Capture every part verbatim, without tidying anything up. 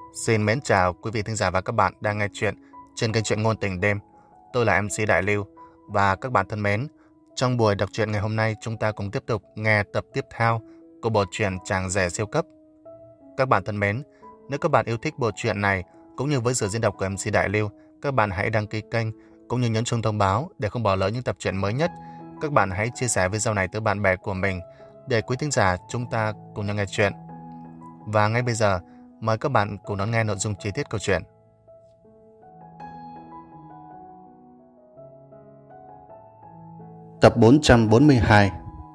Xin mến chào quý vị thính giả và các bạn đang nghe chuyện trên kênh truyện ngôn tình đêm. Tôi là em xê Đại Lưu và các bạn thân mến, trong buổi đọc truyện ngày hôm nay chúng ta cùng tiếp tục nghe tập tiếp theo của bộ truyện Chàng rể siêu cấp. Các bạn thân mến, nếu các bạn yêu thích bộ truyện này cũng như với sự diễn đọc của em xê Đại Lưu, các bạn hãy đăng ký kênh cũng như nhấn chuông thông báo để không bỏ lỡ những tập truyện mới nhất. Các bạn hãy chia sẻ video này tới bạn bè của mình để quý thính giả chúng ta cùng nhau nghe chuyện. Và ngay bây giờ, mời các bạn cùng đón nghe nội dung chi tiết câu chuyện. Tập bốn trăm bốn mươi hai.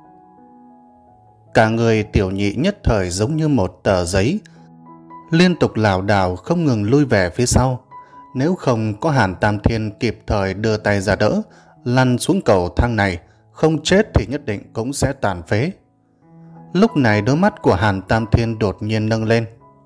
Cả người Tiểu Nhị nhất thời giống như một tờ giấy, liên tục lảo đảo không ngừng lui về phía sau. Nếu không có Hàn Tam Thiên kịp thời đưa tay ra đỡ, lăn xuống cầu thang này, không chết thì nhất định cũng sẽ tàn phế. Lúc này đôi mắt của Hàn Tam Thiên đột nhiên nâng lên.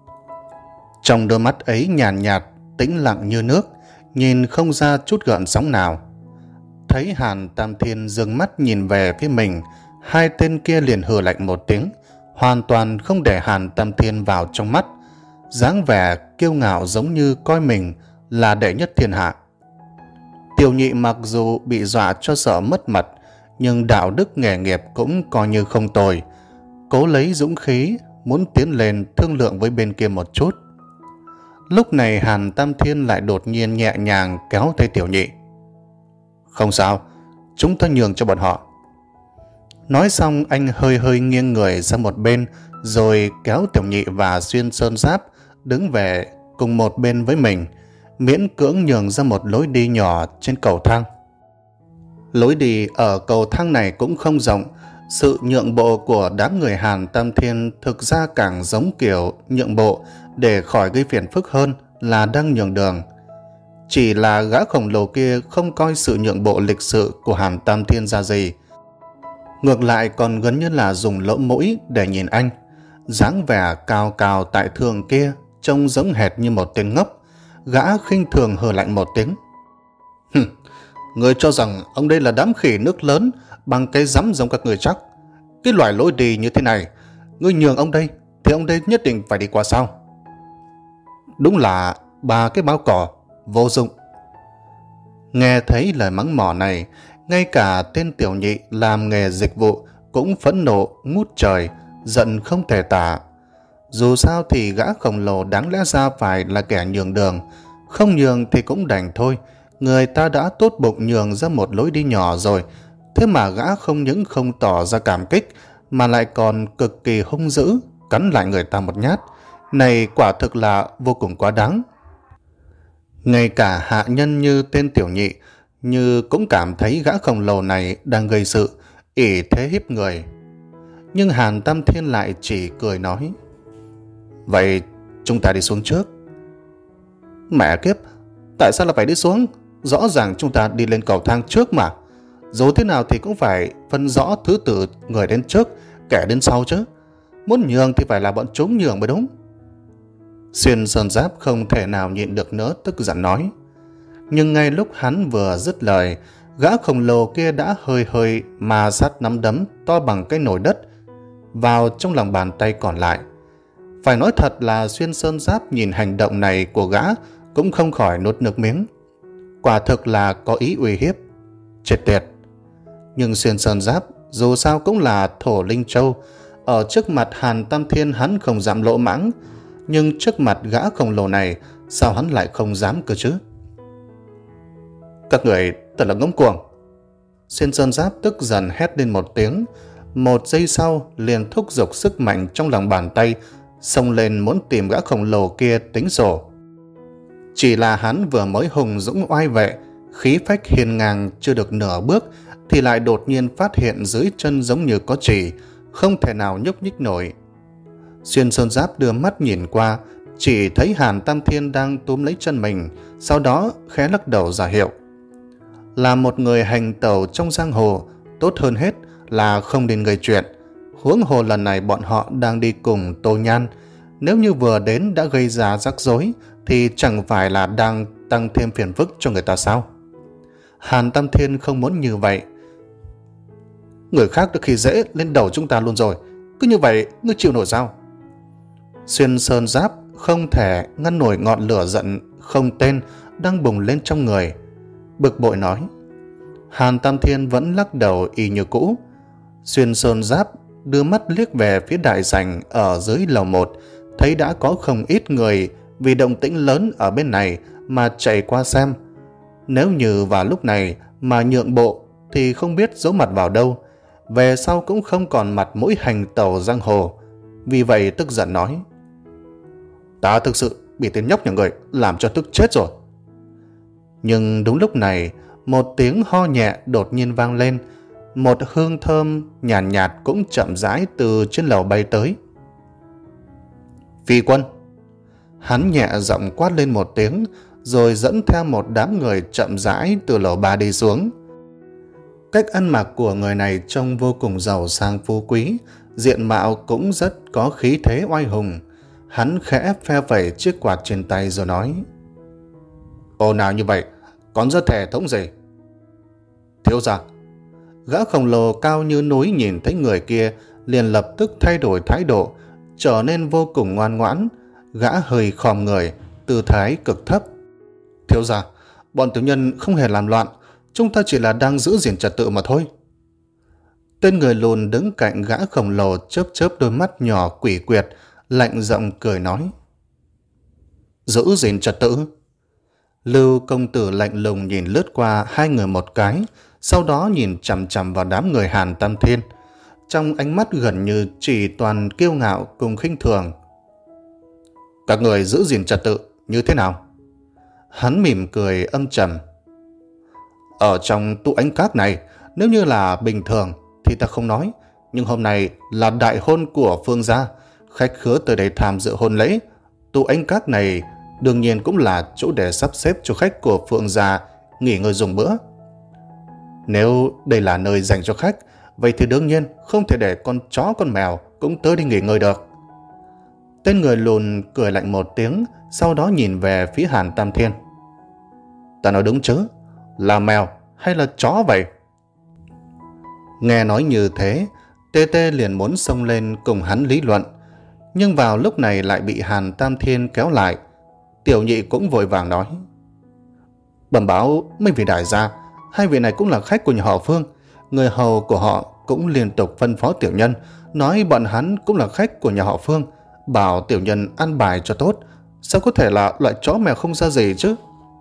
Trong đôi mắt ấy nhàn nhạt, nhạt, tĩnh lặng như nước, nhìn không ra chút gợn sóng nào. Thấy Hàn Tam Thiên dừng mắt nhìn về phía mình, hai tên kia liền hừ lạnh một tiếng, hoàn toàn không để Hàn Tam Thiên vào trong mắt, dáng vẻ kiêu ngạo giống như coi mình là đệ nhất thiên hạ. Tiểu Nhị mặc dù bị dọa cho sợ mất mật, nhưng đạo đức nghề nghiệp cũng coi như không tồi, cố lấy dũng khí muốn tiến lên thương lượng với bên kia một chút. Lúc này Hàn Tam Thiên lại đột nhiên nhẹ nhàng kéo tay Tiểu Nhị. Không sao, chúng ta nhường cho bọn họ. Nói xong anh hơi hơi nghiêng người sang một bên, rồi kéo Tiểu Nhị và Xuyên Sơn Giáp đứng về cùng một bên với mình, miễn cưỡng nhường ra một lối đi nhỏ trên cầu thang. Lối đi ở cầu thang này cũng không rộng. Sự nhượng bộ của đám người Hàn Tam Thiên thực ra càng giống kiểu nhượng bộ để khỏi gây phiền phức hơn là đang nhường đường. Chỉ là gã khổng lồ kia không coi sự nhượng bộ lịch sự của Hàn Tam Thiên ra gì, ngược lại còn gần như là dùng lỗ mũi để nhìn anh. Dáng vẻ cao cao tại thượng kia trông giống hệt như một tên ngốc. Gã khinh thường hừ lạnh một tiếng. Hừm, người cho rằng ông đây là đám khỉ nước lớn bằng cái rắm giống các người chắc. Cái loại lối đi như thế này, ngươi nhường ông đây thì ông đây nhất định phải đi qua sao? Đúng là ba cái báo cỏ vô dụng. Nghe thấy lời mắng mỏ này, ngay cả tên Tiểu Nhị làm nghề dịch vụ cũng phẫn nộ ngút trời, giận không thể tả. Dù sao thì gã khổng lồ đáng lẽ ra phải là kẻ nhường đường, không nhường thì cũng đành thôi. Người ta đã tốt bụng nhường ra một lối đi nhỏ rồi, thế mà gã không những không tỏ ra cảm kích mà lại còn cực kỳ hung dữ, cắn lại người ta một nhát. Này quả thực là vô cùng quá đáng. Ngay cả hạ nhân như tên Tiểu Nhị như cũng cảm thấy gã khổng lồ này đang gây sự, ỷ thế hiếp người. Nhưng Hàn Tam Thiên lại chỉ cười nói, vậy chúng ta đi xuống trước. Mẹ kiếp, tại sao là phải đi xuống? Rõ ràng chúng ta đi lên cầu thang trước mà. Dù thế nào thì cũng phải phân rõ thứ tự người đến trước, kẻ đến sau chứ. Muốn nhường thì phải là bọn chúng nhường mới đúng. Xuyên Sơn Giáp không thể nào nhịn được nữa, tức giận nói. Nhưng ngay lúc hắn vừa dứt lời, gã khổng lồ kia đã hơi hơi ma sát nắm đấm to bằng cái nồi đất vào trong lòng bàn tay còn lại. Phải nói thật là Xuyên Sơn Giáp nhìn hành động này của gã cũng không khỏi nuốt nước miếng. Quả thực là có ý uy hiếp. Chết tiệt. Nhưng Xuyên Sơn Giáp dù sao cũng là thổ linh châu. Ở trước mặt Hàn Tam Thiên hắn không dám lỗ mãng, nhưng trước mặt gã khổng lồ này sao hắn lại không dám cơ chứ? Các người thật là ngông cuồng. Xuyên Sơn Giáp tức giận hét lên một tiếng. Một giây sau liền thúc giục sức mạnh trong lòng bàn tay, xông lên muốn tìm gã khổng lồ kia tính sổ. Chỉ là hắn vừa mới hùng dũng oai vệ, khí phách hiên ngang chưa được nửa bước thì lại đột nhiên phát hiện dưới chân giống như có chỉ, không thể nào nhúc nhích nổi. Xuyên Sơn Giáp đưa mắt nhìn qua, chỉ thấy Hàn Tam Thiên đang túm lấy chân mình, sau đó khẽ lắc đầu ra hiệu. Là một người hành tẩu trong giang hồ, tốt hơn hết là không nên gây chuyện. Huống hồ lần này bọn họ đang đi cùng Tô Nhan, nếu như vừa đến đã gây ra rắc rối thì chẳng phải là đang tăng thêm phiền phức cho người ta sao? Hàn Tam Thiên không muốn như vậy. Người khác được khi dễ lên đầu chúng ta luôn rồi, cứ như vậy ngươi chịu nổi sao? Xuyên Sơn Giáp không thể ngăn nổi ngọn lửa giận không tên đang bùng lên trong người. Bực bội nói. Hàn Tam Thiên vẫn lắc đầu y như cũ. Xuyên Sơn Giáp đưa mắt liếc về phía đại sảnh ở dưới lầu một, thấy đã có không ít người vì động tĩnh lớn ở bên này mà chạy qua xem. Nếu như vào lúc này mà nhượng bộ thì không biết giấu mặt vào đâu, về sau cũng không còn mặt mũi hành tẩu giang hồ. Vì vậy tức giận nói. Ta thực sự bị tên nhóc nhà người làm cho tức chết rồi. Nhưng đúng lúc này, một tiếng ho nhẹ đột nhiên vang lên. Một hương thơm nhàn nhạt, nhạt cũng chậm rãi từ trên lầu bay tới. Phi Quân. Hắn nhẹ giọng quát lên một tiếng, rồi dẫn theo một đám người chậm rãi từ lầu ba đi xuống. Cách ăn mặc của người này trông vô cùng giàu sang phú quý, diện mạo cũng rất có khí thế oai hùng. Hắn khẽ phe phẩy chiếc quạt trên tay rồi nói. Ồ nào như vậy, còn rất thể thống gì? Thiếu gia. Gã khổng lồ cao như núi nhìn thấy người kia liền lập tức thay đổi thái độ, trở nên vô cùng ngoan ngoãn. Gã hơi khom người, tư thái cực thấp. Thiếu gia, bọn tiểu nhân không hề làm loạn, chúng ta chỉ là đang giữ gìn trật tự mà thôi. Tên người lùn đứng cạnh gã khổng lồ chớp chớp đôi mắt nhỏ quỷ quyệt, lạnh giọng cười nói. Giữ gìn trật tự? Lưu công tử lạnh lùng nhìn lướt qua hai người một cái, sau đó nhìn chằm chằm vào đám người Hàn Tam Thiên, trong ánh mắt gần như chỉ toàn kiêu ngạo cùng khinh thường. Các người giữ gìn trật tự như thế nào? Hắn mỉm cười âm trầm. Ở trong tụ ánh các này, nếu như là bình thường thì ta không nói, nhưng hôm nay là đại hôn của Phương gia, khách khứa tới đây tham dự hôn lễ. Tụ ánh các này đương nhiên cũng là chỗ để sắp xếp cho khách của Phương gia nghỉ ngơi dùng bữa. Nếu đây là nơi dành cho khách, vậy thì đương nhiên không thể để con chó con mèo cũng tới đi nghỉ ngơi được. Tên người lùn cười lạnh một tiếng, sau đó nhìn về phía Hàn Tam Thiên. Ta nói đúng chứ? Là mèo hay là chó vậy? Nghe nói như thế, Tê Tê liền muốn xông lên cùng hắn lý luận, nhưng vào lúc này lại bị Hàn Tam Thiên kéo lại. Tiểu nhị cũng vội vàng nói. Bẩm báo mấy vị đại gia, hai vị này cũng là khách của nhà họ Phương. Người hầu của họ cũng liên tục phân phó tiểu nhân, nói bọn hắn cũng là khách của nhà họ Phương, bảo tiểu nhân ăn bài cho tốt. Sao có thể là loại chó mèo không ra gì chứ?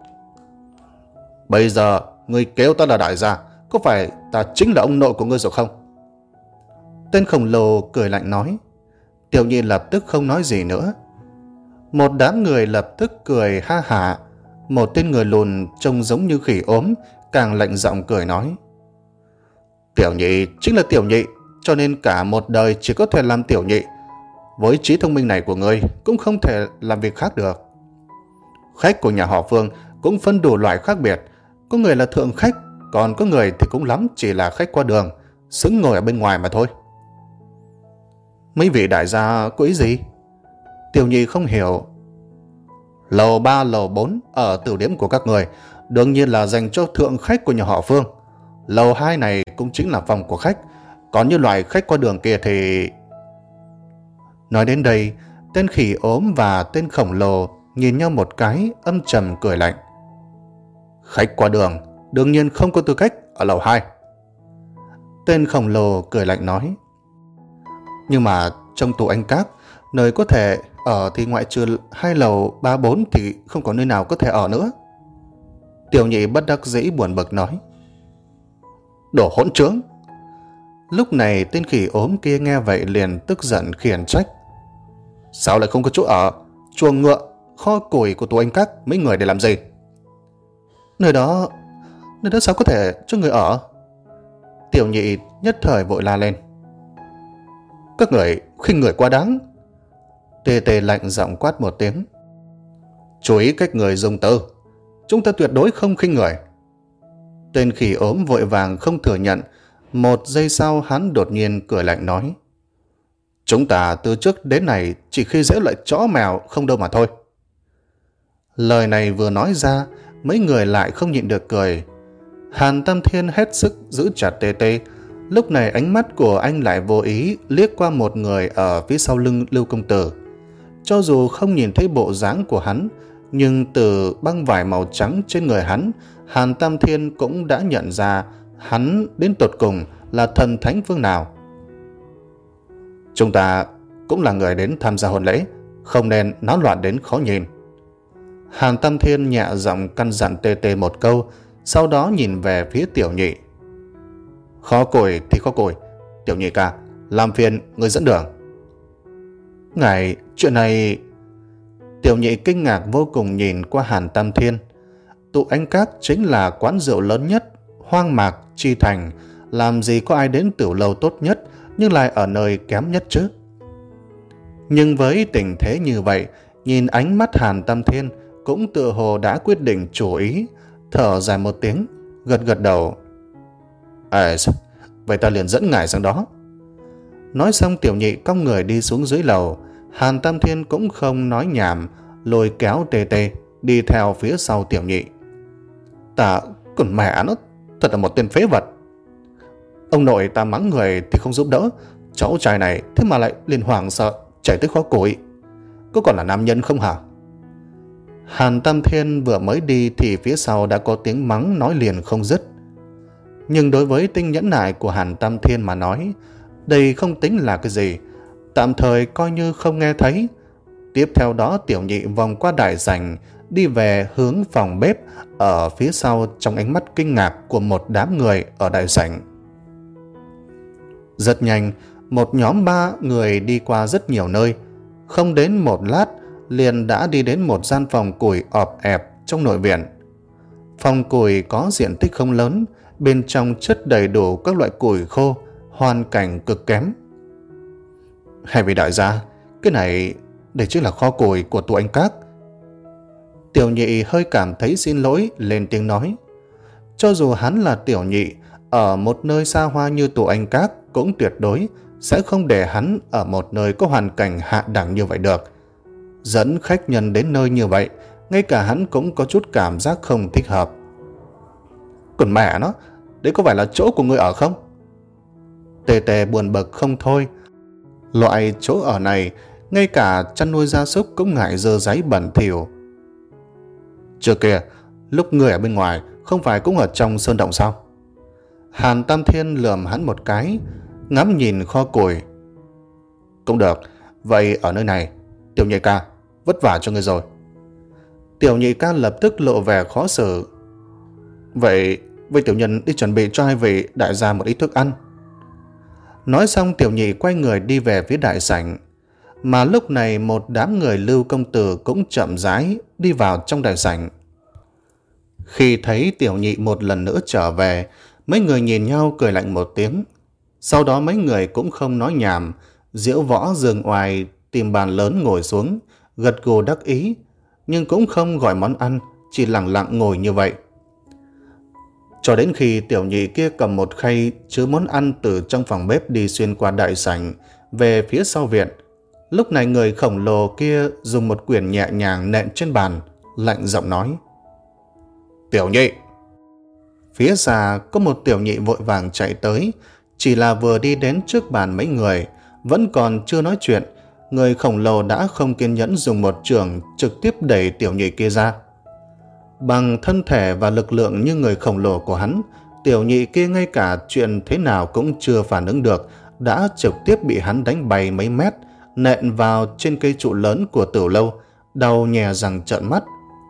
Bây giờ ngươi kêu ta là đại gia, có phải ta chính là ông nội của ngươi rồi không? Tên khổng lồ cười lạnh nói. Tiểu nhị lập tức không nói gì nữa. Một đám người lập tức cười ha hả. Một tên người lùn trông giống như khỉ ốm càng lạnh giọng cười nói. Tiểu nhị chính là tiểu nhị, cho nên cả một đời chỉ có thể làm tiểu nhị. Với trí thông minh này của ngươi cũng không thể làm việc khác được. Khách của nhà họ Phương cũng phân đủ loại khác biệt. Có người là thượng khách, còn có người thì cũng lắm chỉ là khách qua đường, xứng ngồi ở bên ngoài mà thôi. Mấy vị đại gia có ý gì? Tiểu nhị không hiểu. Lầu ba, lầu bốn ở tử điếm của các người đương nhiên là dành cho thượng khách của nhà họ Phương. Lầu hai này cũng chính là phòng của khách, còn như loại khách qua đường kia thì... Nói đến đây, tên khỉ ốm và tên khổng lồ nhìn nhau một cái, âm trầm cười lạnh. Khách qua đường đương nhiên không có tư cách ở lầu hai. Tên khổng lồ cười lạnh nói. Nhưng mà trong tù anh các, nơi có thể ở thì ngoại trừ hai lầu ba bốn thì không có nơi nào có thể ở nữa. Tiểu nhị bất đắc dĩ buồn bực nói. Đồ hỗn trướng. Lúc này tên khỉ ốm kia nghe vậy liền tức giận khiển trách. Sao lại không có chỗ ở? Chuồng ngựa, kho củi của tù anh các mấy người để làm gì? Nơi đó, nơi đó sao có thể cho người ở? Tiểu nhị nhất thời vội la lên. Các người khinh người quá đáng. Tê Tê lạnh giọng quát một tiếng. Chú ý cách người dùng từ, chúng ta tuyệt đối không khinh người. Tên khỉ ốm vội vàng không thừa nhận. Một giây sau hắn đột nhiên cười lạnh nói. Chúng ta từ trước đến nay chỉ khi dễ loại chó mèo không đâu mà thôi. Lời này vừa nói ra, mấy người lại không nhịn được cười. Hàn Tam Thiên hết sức giữ chặt Tê Tê. Lúc này ánh mắt của anh lại vô ý liếc qua một người ở phía sau lưng Lưu công tử. Cho dù không nhìn thấy bộ dáng của hắn, nhưng từ băng vải màu trắng trên người hắn, Hàn Tam Thiên cũng đã nhận ra hắn đến tột cùng là thần thánh phương nào. Chúng ta cũng là người đến tham gia hôn lễ, không nên náo loạn đến khó nhìn. Hàn Tam Thiên nhẹ giọng căn dặn Tê Tê một câu, sau đó nhìn về phía Tiểu Nhị. Khó cùi thì khó cùi, Tiểu Nhị ca, làm phiền người dẫn đường. Ngài, chuyện này... Tiểu Nhị kinh ngạc vô cùng nhìn qua Hàn Tam Thiên. Tụ Anh Các chính là quán rượu lớn nhất hoang mạc Chi Thành, làm gì có ai đến tiểu lâu tốt nhất nhưng lại ở nơi kém nhất chứ. Nhưng với tình thế như vậy, nhìn ánh mắt Hàn Tam Thiên cũng tựa hồ đã quyết định chủ ý, thở dài một tiếng, gật gật đầu. À, vậy ta liền dẫn ngài sang đó. Nói xong Tiểu Nhị cong người đi xuống dưới lầu. Hàn Tam Thiên cũng không nói nhảm, lôi kéo Tê Tê đi theo phía sau Tiểu Nhị. Ta, còn mẹ nó, thật là một tên phế vật. Ông nội ta mắng người thì không giúp đỡ, cháu trai này thế mà lại liền hoảng sợ chạy tới khó củi. Có còn là nam nhân không hả? Hàn Tam Thiên vừa mới đi thì phía sau đã có tiếng mắng nói liền không dứt. Nhưng đối với tinh nhẫn nại của Hàn Tam Thiên mà nói, đây không tính là cái gì, tạm thời coi như không nghe thấy. Tiếp theo đó Tiểu Nhị vòng qua đại sảnh, đi về hướng phòng bếp ở phía sau trong ánh mắt kinh ngạc của một đám người ở đại sảnh. Rất nhanh, một nhóm ba người đi qua rất nhiều nơi. Không đến một lát, liền đã đi đến một gian phòng củi ọp ẹp trong nội viện. Phòng củi có diện tích không lớn, bên trong chất đầy đủ các loại củi khô, hoàn cảnh cực kém. Hai vị đại gia, cái này, đây chính là kho củi của Tụ Anh Các. Tiểu Nhị hơi cảm thấy xin lỗi, lên tiếng nói. Cho dù hắn là Tiểu Nhị, ở một nơi xa hoa như Tụ Anh Các cũng tuyệt đối sẽ không để hắn ở một nơi có hoàn cảnh hạ đẳng như vậy được. Dẫn khách nhân đến nơi như vậy, ngay cả hắn cũng có chút cảm giác không thích hợp. Còn mẹ nó, đấy có phải là chỗ của người ở không? Tê Tê buồn bực không thôi. Loại chỗ ở này, ngay cả chăn nuôi gia súc cũng ngại dơ giấy bẩn thỉu. Trước kia, lúc người ở bên ngoài không phải cũng ở trong sơn động sao? Hàn Tam Thiên lườm hắn một cái, ngắm nhìn kho củi. Cũng được, vậy ở nơi này, Tiểu Nhị ca, vất vả cho người rồi. Tiểu Nhị ca lập tức lộ vẻ khó xử. Vậy, vậy tiểu nhân đi chuẩn bị cho hai vị đại gia một ít thức ăn. Nói xong Tiểu Nhị quay người đi về phía đại sảnh. Mà lúc này một đám người Lưu công tử cũng chậm rãi đi vào trong đại sảnh. Khi thấy Tiểu Nhị một lần nữa trở về, mấy người nhìn nhau cười lạnh một tiếng. Sau đó mấy người cũng không nói nhảm, diễu võ giường oai tìm bàn lớn ngồi xuống, gật gù đắc ý, nhưng cũng không gọi món ăn, chỉ lặng lặng ngồi như vậy. Cho đến khi Tiểu Nhị kia cầm một khay chứa món ăn từ trong phòng bếp đi xuyên qua đại sảnh về phía sau viện. Lúc này người khổng lồ kia dùng một quyển nhẹ nhàng nện trên bàn, lạnh giọng nói. Tiểu Nhị! Phía xa có một Tiểu Nhị vội vàng chạy tới, chỉ là vừa đi đến trước bàn mấy người, vẫn còn chưa nói chuyện, người khổng lồ đã không kiên nhẫn dùng một chưởng trực tiếp đẩy Tiểu Nhị kia ra. Bằng thân thể và lực lượng như người khổng lồ của hắn, Tiểu Nhị kia ngay cả chuyện thế nào cũng chưa phản ứng được, đã trực tiếp bị hắn đánh bay mấy mét, nện vào trên cây trụ lớn của tiểu lâu, đau nhè răng trợn mắt.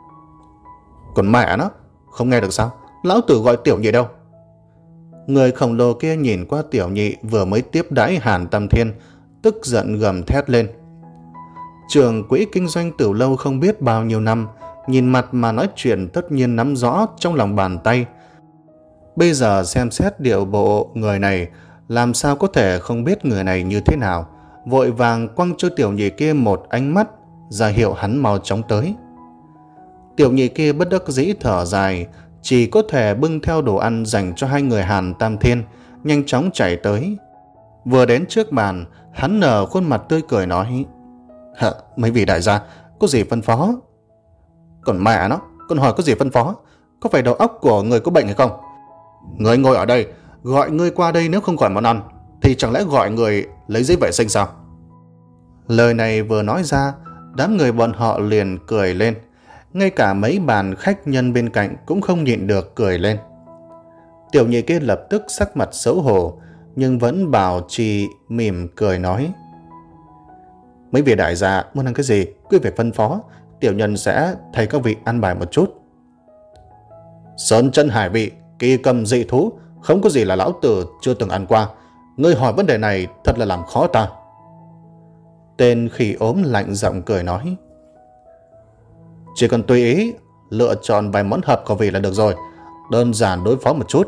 Còn mẹ nó, không nghe được sao? Lão tử gọi Tiểu Nhị đâu? Người khổng lồ kia nhìn qua Tiểu Nhị vừa mới tiếp đãi Hàn Tam Thiên, tức giận gầm thét lên. Trưởng quỹ kinh doanh tiểu lâu không biết bao nhiêu năm, nhìn mặt mà nói chuyện tất nhiên nắm rõ trong lòng bàn tay. Bây giờ xem xét điệu bộ người này, làm sao có thể không biết người này như thế nào, vội vàng quăng cho Tiểu Nhị kia một ánh mắt, ra hiệu hắn mau chóng tới. Tiểu Nhị kia bất đắc dĩ thở dài, chỉ có thể bưng theo đồ ăn dành cho hai người Hàn Tam Thiên, nhanh chóng chạy tới. Vừa đến trước bàn, hắn nở khuôn mặt tươi cười nói. Hả, mấy vị đại gia, có gì phân phó? Còn mẹ nó, con hỏi có gì phân phó? Có phải đầu óc của người có bệnh hay không? Người ngồi ở đây, gọi người qua đây nếu không gọi món ăn, thì chẳng lẽ gọi người lấy giấy vệ sinh sao? Lời này vừa nói ra, Đám người bọn họ liền cười lên. Ngay cả mấy bàn khách nhân bên cạnh cũng không nhịn được cười lên. Tiểu nhị kia lập tức sắc mặt xấu hổ, nhưng vẫn bảo trì mỉm cười nói: mấy vị đại gia muốn ăn cái gì cứ việc phân phó, tiểu nhân sẽ thay các vị ăn bài một chút. Sơn chân hải vị, kỳ cầm dị thú, không có gì là lão tử chưa từng ăn qua. Ngươi hỏi vấn đề này thật là làm khó ta. Tên khỉ ốm lạnh giọng cười nói: chỉ cần tùy ý lựa chọn vài món hợp khẩu vị là được rồi, đơn giản đối phó một chút.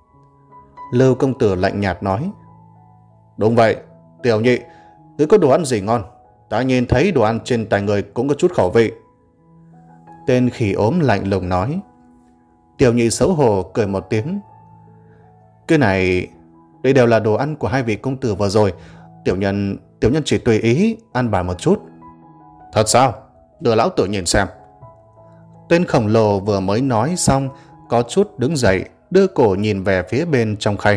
Lưu công tử lạnh nhạt nói: đúng vậy, tiểu nhị, ngươi có đồ ăn gì ngon? Ta nhìn thấy đồ ăn trên tay người cũng có chút khẩu vị. Tên khỉ ốm lạnh lùng nói. Tiểu nhị xấu hổ cười một tiếng: cái này, đây đều là đồ ăn của hai vị công tử vừa rồi, tiểu nhân tiểu nhân chỉ tùy ý ăn bài một chút. Thật sao? Đưa lão tử nhìn xem. Tên khổng lồ vừa mới nói xong có chút đứng dậy, đưa cổ nhìn về phía bên trong khay.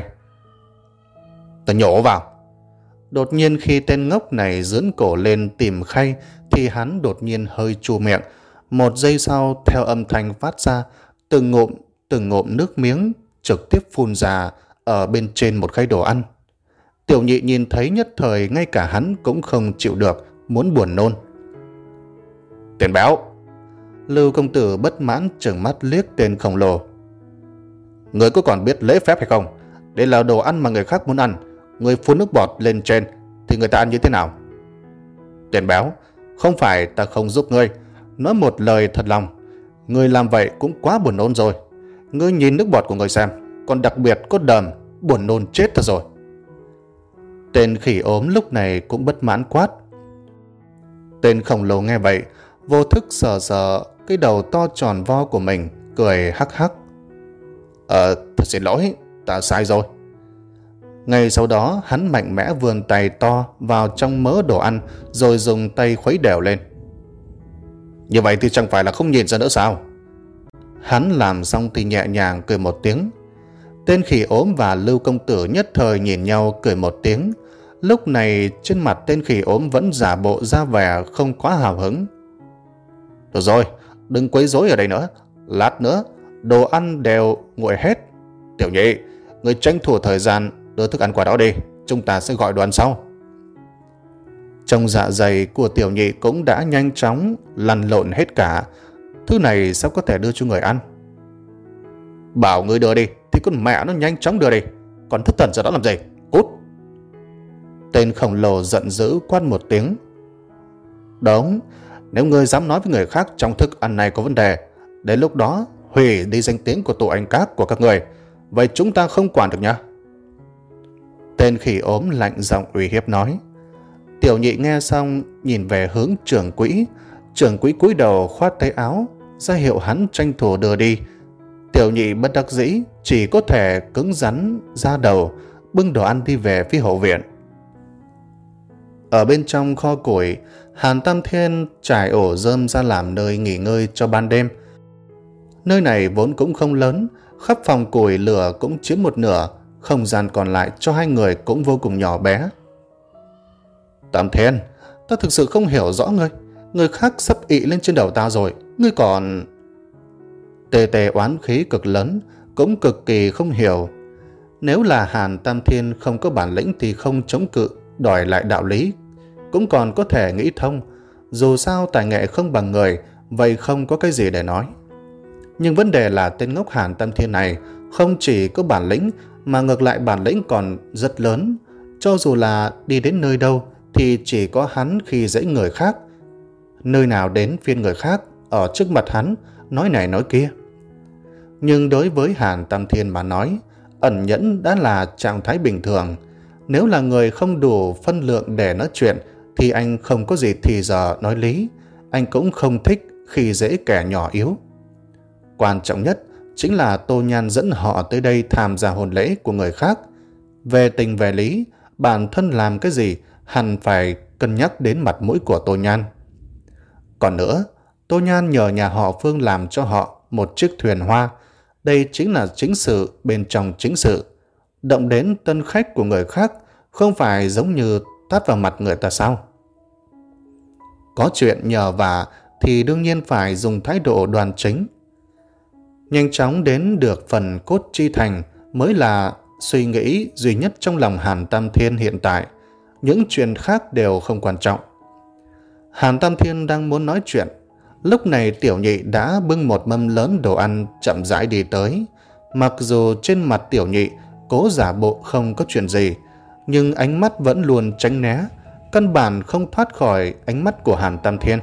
Ta nhổ vào. Đột nhiên khi tên ngốc này giươn cổ lên tìm khay thì hắn đột nhiên hơi chu miệng. Một giây sau, theo âm thanh phát ra, từng ngụm từng ngụm nước miếng trực tiếp phun ra ở bên trên một khay đồ ăn. Tiểu nhị nhìn thấy nhất thời ngay cả hắn cũng không chịu được, muốn buồn nôn. Tên béo! Lưu công tử bất mãn trừng mắt liếc tên khổng lồ. Người có còn biết lễ phép hay không? Đây là đồ ăn mà người khác muốn ăn, người phun nước bọt lên trên thì người ta ăn như thế nào? Tên béo, không phải ta không giúp ngươi, nói một lời thật lòng, ngươi làm vậy cũng quá buồn nôn rồi. Ngươi nhìn nước bọt của ngươi xem, còn đặc biệt có đờm, buồn nôn chết thật rồi. Tên khỉ ốm lúc này cũng bất mãn quát. Tên khổng lồ nghe vậy, vô thức sờ sờ cái đầu to tròn vo của mình, cười hắc hắc. Ờ, thật xin lỗi, ta sai rồi. Ngay sau đó, hắn mạnh mẽ vươn tay to vào trong mớ đồ ăn, rồi dùng tay khuấy đều lên. Như vậy thì chẳng phải là không nhìn ra nữa sao? Hắn làm xong thì nhẹ nhàng cười một tiếng. Tên khỉ ốm và Lưu công tử nhất thời nhìn nhau cười một tiếng. Lúc này trên mặt tên khỉ ốm vẫn giả bộ ra vẻ không quá hào hứng. Được rồi, đừng quấy rối ở đây nữa. Lát nữa đồ ăn đều nguội hết. Tiểu nhị, người tranh thủ thời gian đưa thức ăn qua đó đi, chúng ta sẽ gọi đồ ăn sau. Trong dạ dày của tiểu nhị cũng đã nhanh chóng lăn lộn hết cả. Thứ này sao có thể đưa cho người ăn? Bảo người đưa đi thì con mẹ nó nhanh chóng đưa đi, còn thất thần ra đó làm gì? Cút! Tên khổng lồ giận dữ quát một tiếng. Đúng, nếu ngươi dám nói với người khác trong thức ăn này có vấn đề, đến lúc đó hủy đi danh tiếng của tụi anh các của các người, vậy chúng ta không quản được nhá. Tên khỉ ốm lạnh giọng uy hiếp nói. Tiểu nhị nghe xong nhìn về hướng trưởng quỹ. Trưởng quỹ cúi đầu khoát tay áo ra hiệu hắn tranh thủ đưa đi. Tiểu nhị bất đắc dĩ chỉ có thể cứng rắn ra đầu, bưng đồ ăn đi về phía hậu viện. Ở bên trong kho củi, Hàn Tam Thiên trải ổ rơm ra làm nơi nghỉ ngơi cho ban đêm. Nơi này vốn cũng không lớn, khắp phòng củi lửa cũng chiếm một nửa, không gian còn lại cho hai người cũng vô cùng nhỏ bé. Tam Thiên, ta thực sự không hiểu rõ ngươi. Người khác sắp ị lên trên đầu ta rồi, ngươi còn... Tê tê oán khí cực lớn, cũng cực kỳ không hiểu. Nếu là Hàn Tam Thiên không có bản lĩnh thì không chống cự, đòi lại đạo lý, cũng còn có thể nghĩ thông. Dù sao tài nghệ không bằng người, vậy không có cái gì để nói. Nhưng vấn đề là tên ngốc Hàn Tam Thiên này không chỉ có bản lĩnh, mà ngược lại bản lĩnh còn rất lớn. Cho dù là đi đến nơi đâu thì chỉ có hắn khi dễ người khác, nơi nào đến phiên người khác ở trước mặt hắn nói này nói kia. Nhưng đối với Hàn Tam Thiên mà nói, ẩn nhẫn đã là trạng thái bình thường. Nếu là người không đủ phân lượng để nói chuyện thì anh không có gì thì giờ nói lý. Anh cũng không thích khi dễ kẻ nhỏ yếu. Quan trọng nhất chính là Tô Nhan dẫn họ tới đây tham gia hôn lễ của người khác. Về tình về lý, bản thân làm cái gì hẳn phải cân nhắc đến mặt mũi của Tô Nhan. Còn nữa, Tô Nhan nhờ nhà họ Phương làm cho họ một chiếc thuyền hoa. Đây chính là chính sự bên trong chính sự. Động đến tân khách của người khác không phải giống như tát vào mặt người ta sao? Có chuyện nhờ vả thì đương nhiên phải dùng thái độ đoan chính. Nhanh chóng đến được phần cốt chi thành mới là suy nghĩ duy nhất trong lòng Hàn Tam Thiên hiện tại. Những chuyện khác đều không quan trọng. Hàn Tam Thiên đang muốn nói chuyện. Lúc này Tiểu Nhị đã bưng một mâm lớn đồ ăn chậm rãi đi tới. Mặc dù trên mặt Tiểu Nhị cố giả bộ không có chuyện gì, nhưng ánh mắt vẫn luôn tránh né, căn bản không thoát khỏi ánh mắt của Hàn Tam Thiên.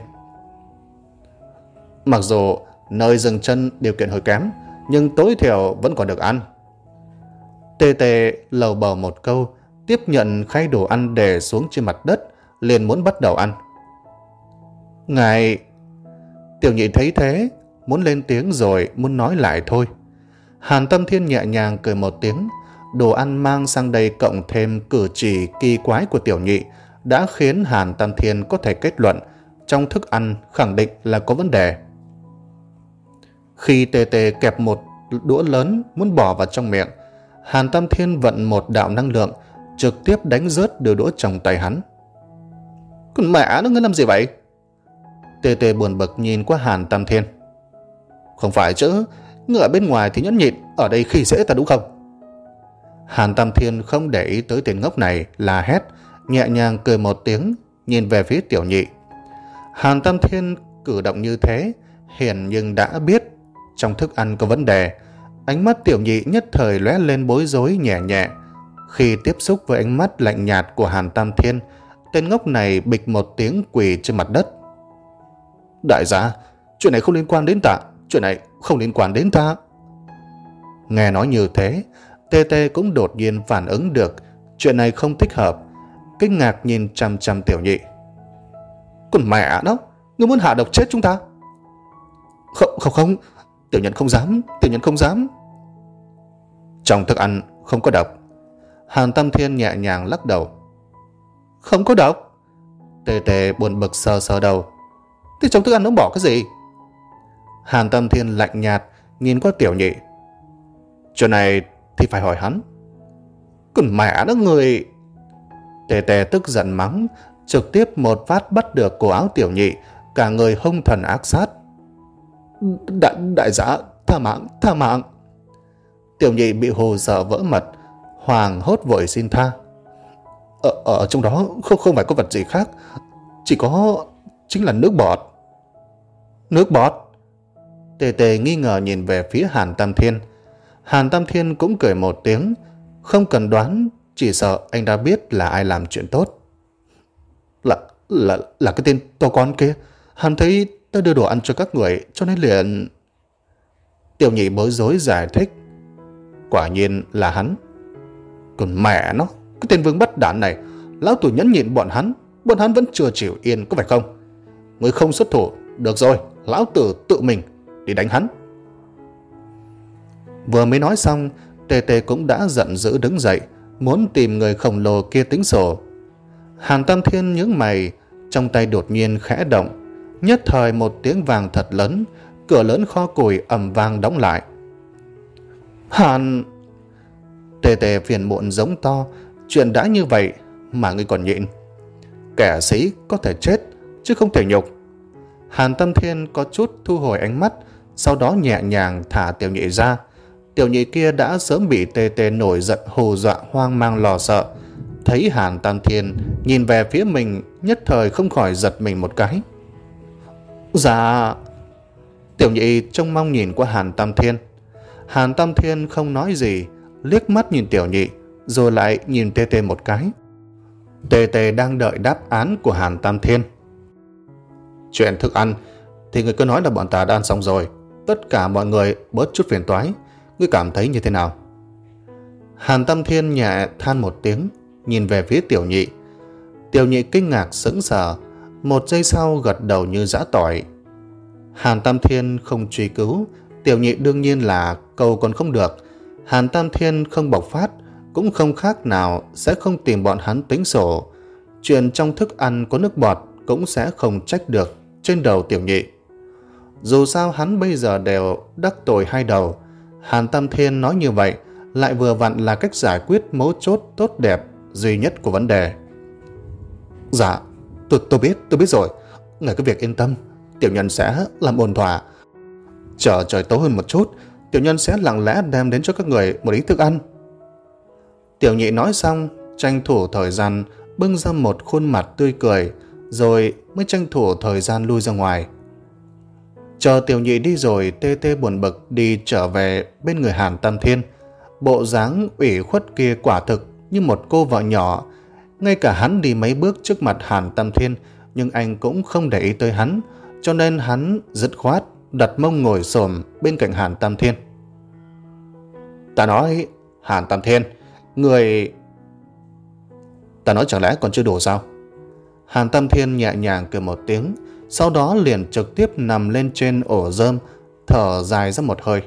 Mặc dù nơi dừng chân điều kiện hơi kém, nhưng tối thiểu vẫn còn được ăn. Tê Tê lầu bầu một câu, tiếp nhận khay đồ ăn để xuống trên mặt đất, liền muốn bắt đầu ăn. Ngài... Tiểu Nhị thấy thế, muốn lên tiếng rồi muốn nói lại thôi. Hàn Tam Thiên nhẹ nhàng cười một tiếng. Đồ ăn mang sang đây cộng thêm cử chỉ kỳ quái của Tiểu Nhị đã khiến Hàn Tam Thiên có thể kết luận trong thức ăn khẳng định là có vấn đề. Khi Tê Tê kẹp một đũa lớn muốn bỏ vào trong miệng, Hàn Tam Thiên vận một đạo năng lượng trực tiếp đánh rớt đôi đũa trong tay hắn. Còn mẹ nó, ngươi làm gì vậy? Tê Tê buồn bực nhìn qua Hàn Tam Thiên. Không phải chứ, ngươi ở bên ngoài thì nhẫn nhịn, ở đây khi dễ ta đúng không? Hàn Tam Thiên không để ý tới tên ngốc này, là hét, nhẹ nhàng cười một tiếng, nhìn về phía Tiểu Nhị. Hàn Tam Thiên cử động như thế, hiển nhưng đã biết trong thức ăn có vấn đề. Ánh mắt Tiểu Nhị nhất thời lóe lên bối rối nhẹ nhẹ. Khi tiếp xúc với ánh mắt lạnh nhạt của Hàn Tam Thiên, tên ngốc này bịch một tiếng quỳ trên mặt đất. Đại gia, chuyện này không liên quan đến ta, chuyện này không liên quan đến ta. Nghe nói như thế, Tê Tê cũng đột nhiên phản ứng được chuyện này không thích hợp, kinh ngạc nhìn chằm chằm Tiểu Nhị. Còn mẹ nó, ngươi muốn hạ độc chết chúng ta? Không, không, không, tiểu nhân không dám, tiểu nhân không dám. Trong thức ăn không có độc. Hàn Tam Thiên nhẹ nhàng lắc đầu. Không có độc? Tê Tê buồn bực sờ sờ đầu. Thế trong thức ăn nó bỏ cái gì? Hàn Tam Thiên lạnh nhạt nhìn qua Tiểu Nhị. Chuyện này thì phải hỏi hắn. Còn mẹ nó người... Tê Tê tức giận mắng, trực tiếp một phát bắt được cổ áo Tiểu Nhị, cả người hung thần ác sát. Đại, đại giá, tha mạng, tha mạng. Tiểu Nhị bị hù sợ vỡ mật, hoàng hốt vội xin tha. Ở, ở trong đó không, không phải có vật gì khác, chỉ có... chính là nước bọt. Nước bọt? Tê Tê nghi ngờ nhìn về phía Hàn Tam Thiên. Hàn Tam Thiên cũng cười một tiếng, không cần đoán, chỉ sợ anh đã biết là ai làm chuyện tốt. Là, là, là cái tên to con kia. Hắn thấy ta đưa đồ ăn cho các người, cho nên liền... Tiểu Nhị bối rối giải thích. Quả nhiên là hắn. Còn mẹ nó, cái tên vương bất đản này, lão tử nhẫn nhịn bọn hắn, bọn hắn vẫn chưa chịu yên, có phải không? Người không xuất thủ, được rồi, lão tử tự mình đi đánh hắn. Vừa mới nói xong, Tê Tê cũng đã giận dữ đứng dậy, muốn tìm người khổng lồ kia tính sổ. Hàn Tam Thiên nhướng mày, trong tay đột nhiên khẽ động, nhất thời một tiếng vàng thật lớn, cửa lớn kho củi ầm vang đóng lại. Hàn... Tê Tê phiền muộn giống to, chuyện đã như vậy mà ngươi còn nhịn. Kẻ sĩ có thể chết chứ không thể nhục. Hàn Tam Thiên có chút thu hồi ánh mắt, sau đó nhẹ nhàng thả Tiểu Nhị ra. Tiểu Nhị kia đã sớm bị Tê Tê nổi giận hù dọa hoang mang lo sợ. Thấy Hàn Tam Thiên nhìn về phía mình, nhất thời không khỏi giật mình một cái. Dạ... Tiểu Nhị trông mong nhìn qua Hàn Tam Thiên. Hàn Tam Thiên không nói gì, liếc mắt nhìn Tiểu Nhị, rồi lại nhìn Tê Tê một cái. Tê Tê đang đợi đáp án của Hàn Tam Thiên. Chuyện thức ăn thì người cứ nói là bọn ta đã ăn xong rồi, tất cả mọi người bớt chút phiền toái. Ngươi cảm thấy như thế nào? Hàn Tam Thiên nhẹ than một tiếng, nhìn về phía Tiểu Nhị. Tiểu Nhị kinh ngạc sững sờ, một giây sau gật đầu như giã tỏi. Hàn Tam Thiên không truy cứu, Tiểu Nhị đương nhiên là cầu còn không được. Hàn Tam Thiên không bộc phát, cũng không khác nào sẽ không tìm bọn hắn tính sổ. Chuyện trong thức ăn có nước bọt cũng sẽ không trách được trên đầu Tiểu Nhị. Dù sao hắn bây giờ đều đắc tội hai đầu. Hàn Tam Thiên nói như vậy lại vừa vặn là cách giải quyết mấu chốt tốt đẹp duy nhất của vấn đề. Dạ, tôi, tôi biết, tôi biết rồi. ngài cứ việc yên tâm, tiểu nhân sẽ làm ổn thỏa. Chờ trời tối hơn một chút, tiểu nhân sẽ lặng lẽ đem đến cho các người một ít thức ăn. Tiểu nhị nói xong, tranh thủ thời gian bưng ra một khuôn mặt tươi cười, rồi mới tranh thủ thời gian lui ra ngoài. Chờ tiểu nhị đi rồi, Tê Tê buồn bực đi trở về bên người Hàn Tam Thiên. Bộ dáng ủy khuất kia quả thực như một cô vợ nhỏ. Ngay cả hắn đi mấy bước trước mặt Hàn Tam Thiên, nhưng anh cũng không để ý tới hắn, cho nên hắn dứt khoát đặt mông ngồi xổm bên cạnh Hàn Tam Thiên. Ta nói, Hàn Tam Thiên, người... Ta nói chẳng lẽ còn chưa đủ sao? Hàn Tam Thiên nhẹ nhàng cười một tiếng, sau đó liền trực tiếp nằm lên trên ổ rơm, thở dài ra một hơi.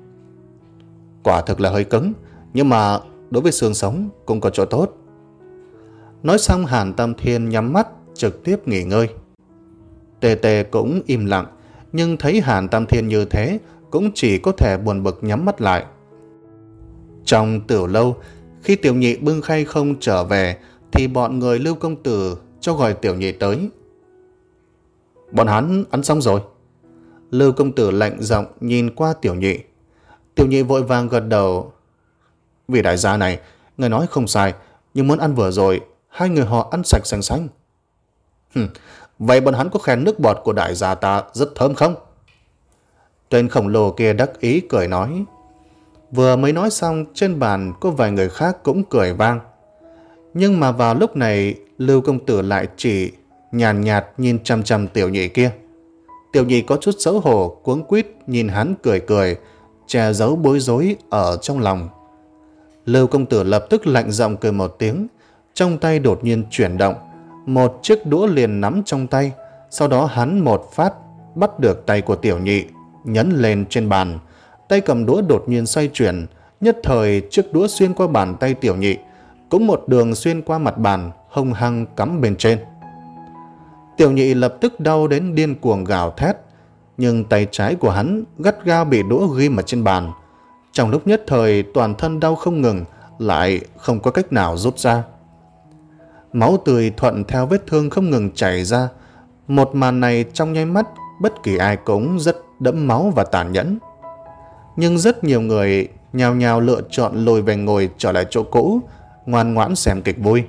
Quả thực là hơi cứng, nhưng mà đối với xương sống cũng có chỗ tốt. Nói xong, Hàn Tam Thiên nhắm mắt trực tiếp nghỉ ngơi. Tê Tê cũng im lặng, nhưng thấy Hàn Tam Thiên như thế cũng chỉ có thể buồn bực nhắm mắt lại. Trong tiểu lâu, khi tiểu nhị bưng khay không trở về thì bọn người Lưu công tử cho gọi tiểu nhị tới. Bọn hắn ăn xong rồi. Lưu công tử lạnh giọng nhìn qua tiểu nhị. Tiểu nhị vội vàng gật đầu. Vì đại gia này, người nói không sai, nhưng muốn ăn vừa rồi, hai người họ ăn sạch sành xanh. Hừm, vậy bọn hắn có khen nước bọt của đại gia ta rất thơm không? Tên khổng lồ kia đắc ý cười nói. Vừa mới nói xong, trên bàn có vài người khác cũng cười vang. Nhưng mà vào lúc này, Lưu công tử lại chỉ nhàn nhạt, nhạt nhìn chăm chăm tiểu nhị kia. Tiểu nhị có chút xấu hổ, cuống quýt nhìn hắn cười cười, che giấu bối rối ở trong lòng. Lưu công tử lập tức lạnh giọng cười một tiếng, trong tay đột nhiên chuyển động, một chiếc đũa liền nắm trong tay, sau đó hắn một phát bắt được tay của tiểu nhị, nhấn lên trên bàn. Tay cầm đũa đột nhiên xoay chuyển, nhất thời chiếc đũa xuyên qua bàn tay tiểu nhị, cũng một đường xuyên qua mặt bàn, hung hăng cắm bên trên. Tiểu nhị lập tức đau đến điên cuồng gào thét, nhưng tay trái của hắn gắt gao bị đũa ghim ở trên bàn. Trong lúc nhất thời toàn thân đau không ngừng, lại không có cách nào rút ra. Máu tươi thuận theo vết thương không ngừng chảy ra. Một màn này trong nháy mắt bất kỳ ai cũng rất đẫm máu và tàn nhẫn. Nhưng rất nhiều người nhào nhào lựa chọn lùi về ngồi trở lại chỗ cũ, ngoan ngoãn xem kịch vui.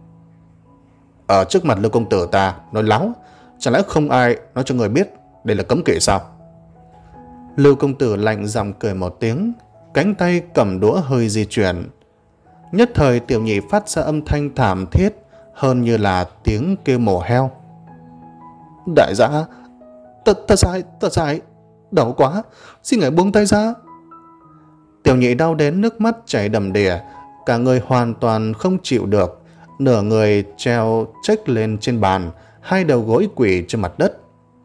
Ở trước mặt Lưu công tử ta nói láo, chẳng lẽ không ai nói cho người biết đây là cấm kỵ sao? Lưu công tử lạnh giọng cười một tiếng, cánh tay cầm đũa hơi di chuyển. Nhất thời tiểu nhị phát ra âm thanh thảm thiết hơn như là tiếng kêu mổ heo. Đại gia, ta, ta sai, ta sai, đau quá, xin ngài buông tay ra. Tiểu nhị đau đến nước mắt chảy đầm đìa, cả người hoàn toàn không chịu được, nửa người treo trách lên trên bàn, hai đầu gối quỳ trên mặt đất.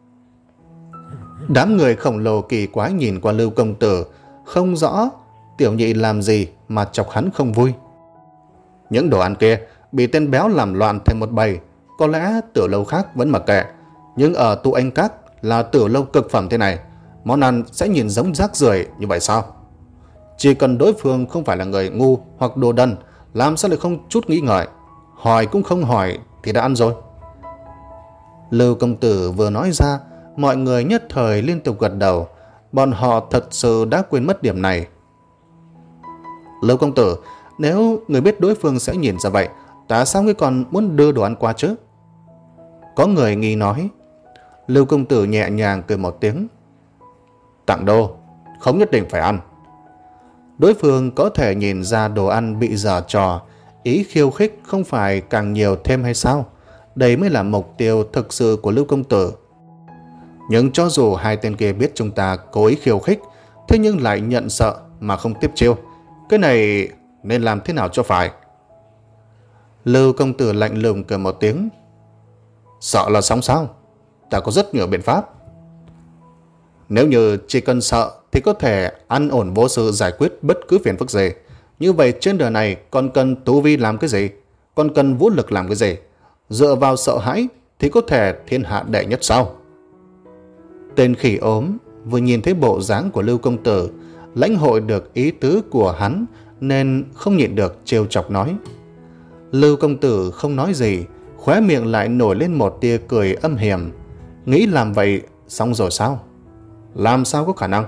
Đám người khổng lồ kỳ quái nhìn qua Lưu công tử, không rõ tiểu nhị làm gì mà chọc hắn không vui. Những đồ ăn kia bị tên béo làm loạn thành một bầy, có lẽ tiểu lâu khác vẫn mặc kệ, nhưng ở tụ anh các là tiểu lâu cực phẩm thế này, món ăn sẽ nhìn giống rác rưởi như vậy sao? Chỉ cần đối phương không phải là người ngu hoặc đồ đần, làm sao lại không chút nghĩ ngợi, hỏi cũng không hỏi thì đã ăn rồi. Lưu công tử vừa nói ra, mọi người nhất thời liên tục gật đầu, bọn họ thật sự đã quên mất điểm này. Lưu công tử, nếu người biết đối phương sẽ nhìn ra vậy, tại sao ngươi còn muốn đưa đồ ăn qua chứ? Có người nghi nói. Lưu công tử nhẹ nhàng cười một tiếng. Tặng đô, không nhất định phải ăn. Đối phương có thể nhìn ra đồ ăn bị giở trò, ý khiêu khích không phải càng nhiều thêm hay sao? Đây mới là mục tiêu thực sự của Lưu công tử. Nhưng cho dù hai tên kia biết chúng ta cố ý khiêu khích, thế nhưng lại nhận sợ mà không tiếp chiêu, cái này nên làm thế nào cho phải? Lưu công tử lạnh lùng cười một tiếng. Sợ là xong sao? Ta có rất nhiều biện pháp. Nếu như chỉ cần sợ thì có thể an ổn vô sự giải quyết bất cứ phiền phức gì. Như vậy trên đời này còn cần tu vi làm cái gì? Còn cần vũ lực làm cái gì? Dựa vào sợ hãi thì có thể thiên hạ đệ nhất sao? Tên khỉ ốm vừa nhìn thấy bộ dáng của Lưu công tử, lãnh hội được ý tứ của hắn nên không nhịn được trêu chọc nói. Lưu công tử không nói gì, khóe miệng lại nổi lên một tia cười âm hiểm. Nghĩ làm vậy xong rồi sao? Làm sao có khả năng?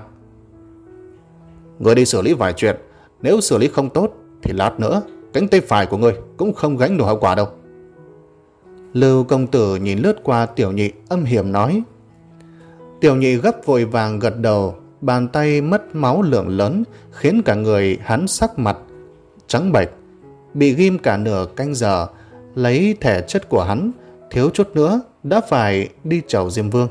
Người đi xử lý vài chuyện, nếu xử lý không tốt thì lát nữa cánh tay phải của người cũng không gánh nổi hậu quả đâu. Lưu công tử nhìn lướt qua Tiểu Nhị âm hiểm nói. Tiểu Nhị gấp vội vàng gật đầu, bàn tay mất máu lượng lớn khiến cả người hắn sắc mặt trắng bệch, bị ghim cả nửa canh giờ, lấy thể chất của hắn thiếu chút nữa đã phải đi chầu Diêm Vương.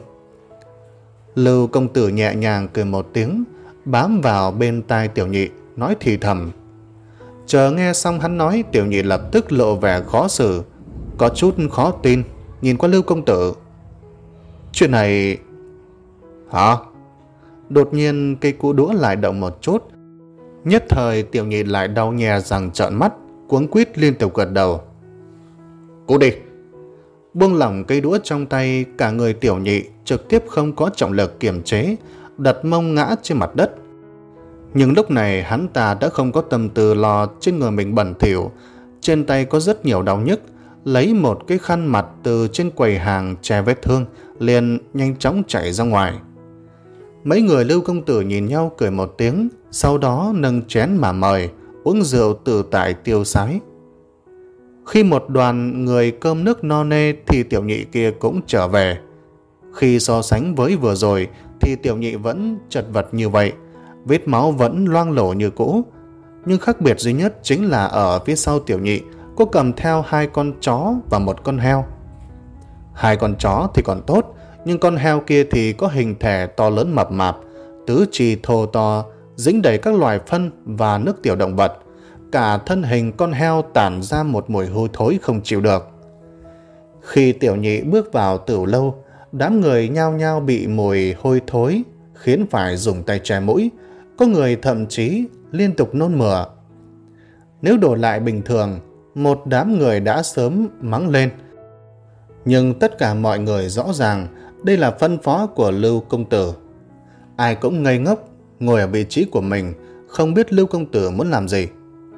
Lưu công tử nhẹ nhàng cười một tiếng, bám vào bên tai Tiểu Nhị nói thì thầm. Chờ nghe xong hắn nói, Tiểu Nhị lập tức lộ vẻ khó xử, có chút khó tin nhìn qua Lưu công tử. Chuyện này... Hả? Đột nhiên cây cú đũa lại động một chút, nhất thời Tiểu Nhị lại đau nhè răng trợn mắt, cuống quýt liên tục gật đầu. Cút đi! Buông lỏng cây đũa trong tay, cả người Tiểu Nhị trực tiếp không có trọng lực kiềm chế, đặt mông ngã trên mặt đất. Nhưng lúc này hắn ta đã không có tâm tư lo trên người mình bẩn thỉu, trên tay có rất nhiều đau nhức, lấy một cái khăn mặt từ trên quầy hàng che vết thương, liền nhanh chóng chạy ra ngoài. Mấy người Lưu công tử nhìn nhau cười một tiếng, sau đó nâng chén mà mời, uống rượu tự tại tiêu sái. Khi một đoàn người cơm nước no nê thì Tiểu Nhị kia cũng trở về. Khi so sánh với vừa rồi thì Tiểu Nhị vẫn chật vật như vậy, vết máu vẫn loang lổ như cũ. Nhưng khác biệt duy nhất chính là ở phía sau Tiểu Nhị có cầm theo hai con chó và một con heo. Hai con chó thì còn tốt, nhưng con heo kia thì có hình thể to lớn mập mạp, tứ chi thô to, dính đầy các loài phân và nước tiểu động vật. Cả thân hình con heo tản ra một mùi hôi thối không chịu được. Khi Tiểu Nhị bước vào tửu lâu, đám người nhao nhao bị mùi hôi thối khiến phải dùng tay che mũi, có người thậm chí liên tục nôn mửa. Nếu đổ lại bình thường, một đám người đã sớm mắng lên. Nhưng tất cả mọi người rõ ràng đây là phân phó của Lưu công tử. Ai cũng ngây ngốc ngồi ở vị trí của mình, không biết Lưu công tử muốn làm gì.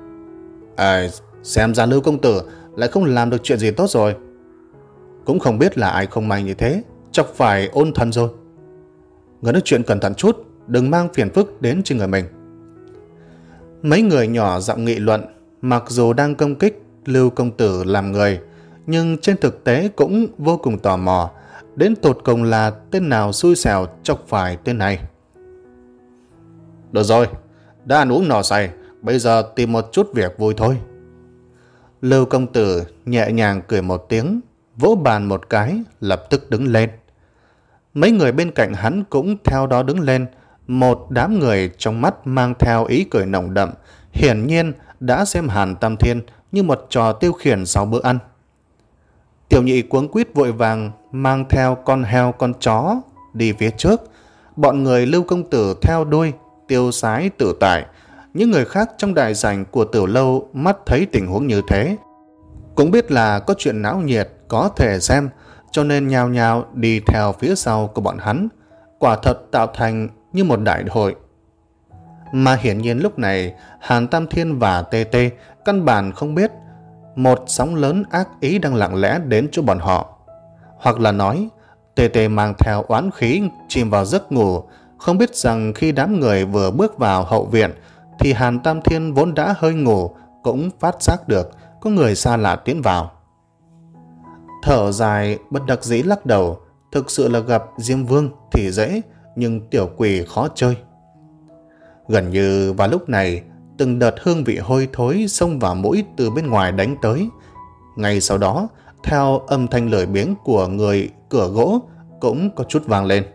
À, xem ra Lưu công tử lại không làm được chuyện gì tốt rồi. Cũng không biết là ai không may như thế, chọc phải ôn thần rồi. Người nói chuyện cẩn thận chút, đừng mang phiền phức đến trên người mình. Mấy người nhỏ giọng nghị luận, mặc dù đang công kích Lưu công tử làm người, nhưng trên thực tế cũng vô cùng tò mò đến tột cùng là tên nào xui xẻo chọc phải tên này. Được rồi, đã ăn uống no say, bây giờ tìm một chút việc vui thôi. Lưu công tử nhẹ nhàng cười một tiếng, vỗ bàn một cái, lập tức đứng lên. Mấy người bên cạnh hắn cũng theo đó đứng lên, một đám người trong mắt mang theo ý cười nồng đậm, hiển nhiên đã xem Hàn Tam Thiên như một trò tiêu khiển sau bữa ăn. Tiểu Nhị cuống quýt vội vàng mang theo con heo con chó đi phía trước, bọn người Lưu công tử theo đuôi tiêu sái tự tại. Những người khác trong đại sảnh của tiểu lâu mắt thấy tình huống như thế, cũng biết là có chuyện náo nhiệt có thể xem, cho nên nhao nhao đi theo phía sau của bọn hắn, quả thật tạo thành như một đại hội. Mà hiển nhiên lúc này Hàn Tam Thiên và Tê Tê căn bản không biết một sóng lớn ác ý đang lặng lẽ đến chỗ bọn họ. Hoặc là nói, Tê Tê mang theo oán khí chìm vào giấc ngủ, không biết rằng khi đám người vừa bước vào hậu viện thì Hàn Tam Thiên vốn đã hơi ngủ cũng phát giác được có người xa lạ tiến vào. Thở dài bất đắc dĩ lắc đầu, thực sự là gặp Diêm Vương thì dễ, nhưng tiểu quỷ khó chơi. Gần như vào lúc này, từng đợt hương vị hôi thối xông vào mũi từ bên ngoài đánh tới. Ngay sau đó, theo âm thanh lười biếng của người cửa gỗ cũng có chút vang lên.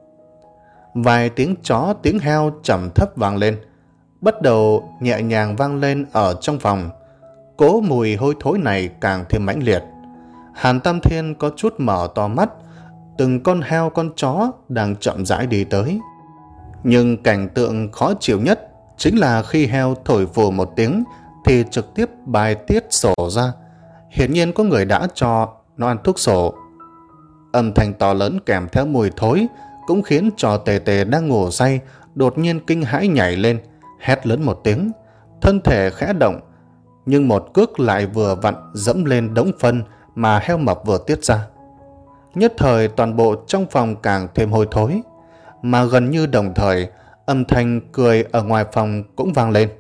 Vài tiếng chó tiếng heo trầm thấp vang lên, bắt đầu nhẹ nhàng vang lên ở trong phòng. Cỗ mùi hôi thối này càng thêm mãnh liệt. Hàn Tam Thiên có chút mở to mắt, từng con heo con chó đang chậm rãi đi tới. Nhưng cảnh tượng khó chịu nhất chính là khi heo thổi phù một tiếng thì trực tiếp bài tiết sổ ra. Hiển nhiên có người đã cho nó ăn thuốc sổ. Âm thanh to lớn kèm theo mùi thối cũng khiến cho Tề Tề đang ngủ say đột nhiên kinh hãi nhảy lên, hét lớn một tiếng, thân thể khẽ động, nhưng một cước lại vừa vặn dẫm lên đống phân mà heo mập vừa tiết ra. Nhất thời toàn bộ trong phòng càng thêm hôi thối, mà gần như đồng thời âm thanh cười ở ngoài phòng cũng vang lên.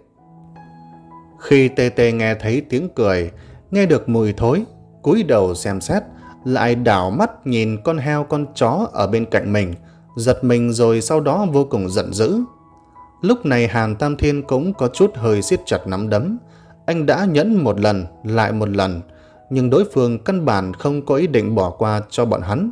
Khi Tê Tê nghe thấy tiếng cười, nghe được mùi thối, cúi đầu xem xét, lại đảo mắt nhìn con heo con chó ở bên cạnh mình, giật mình rồi sau đó vô cùng giận dữ. Lúc này Hàn Tam Thiên cũng có chút hơi siết chặt nắm đấm. Anh đã nhẫn một lần lại một lần, nhưng đối phương căn bản không có ý định bỏ qua cho bọn hắn.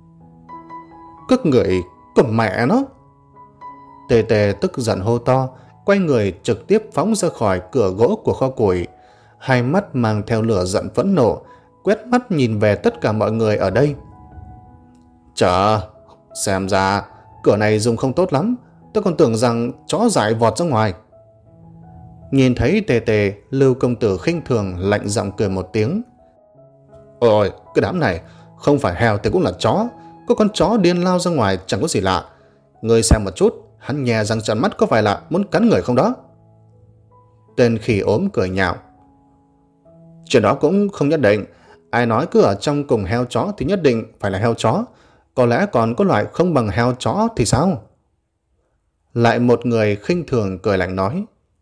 Các người cầm mẹ nó! Tê Tê tức giận hô to, quay người trực tiếp phóng ra khỏi cửa gỗ của kho củi, hai mắt mang theo lửa giận phẫn nộ, quét mắt nhìn về tất cả mọi người ở đây. Chờ, xem ra cửa này dùng không tốt lắm, tôi còn tưởng rằng chó dại vọt ra ngoài. Nhìn thấy Tê Tê, Lưu công tử khinh thường lạnh giọng cười một tiếng. Ôi, cái đám này không phải heo thì cũng là chó, có con chó điên lao ra ngoài chẳng có gì lạ. Ngươi xem một chút, hắn nhè răng trợn mắt có phải là muốn cắn người không đó? Tên khỉ ốm cười nhạo. Chuyện đó cũng không nhất định, ai nói cứ ở trong cùng heo chó thì nhất định phải là heo chó, có lẽ còn có loại không bằng heo chó thì sao? Lại một người khinh thường cười lạnh nói.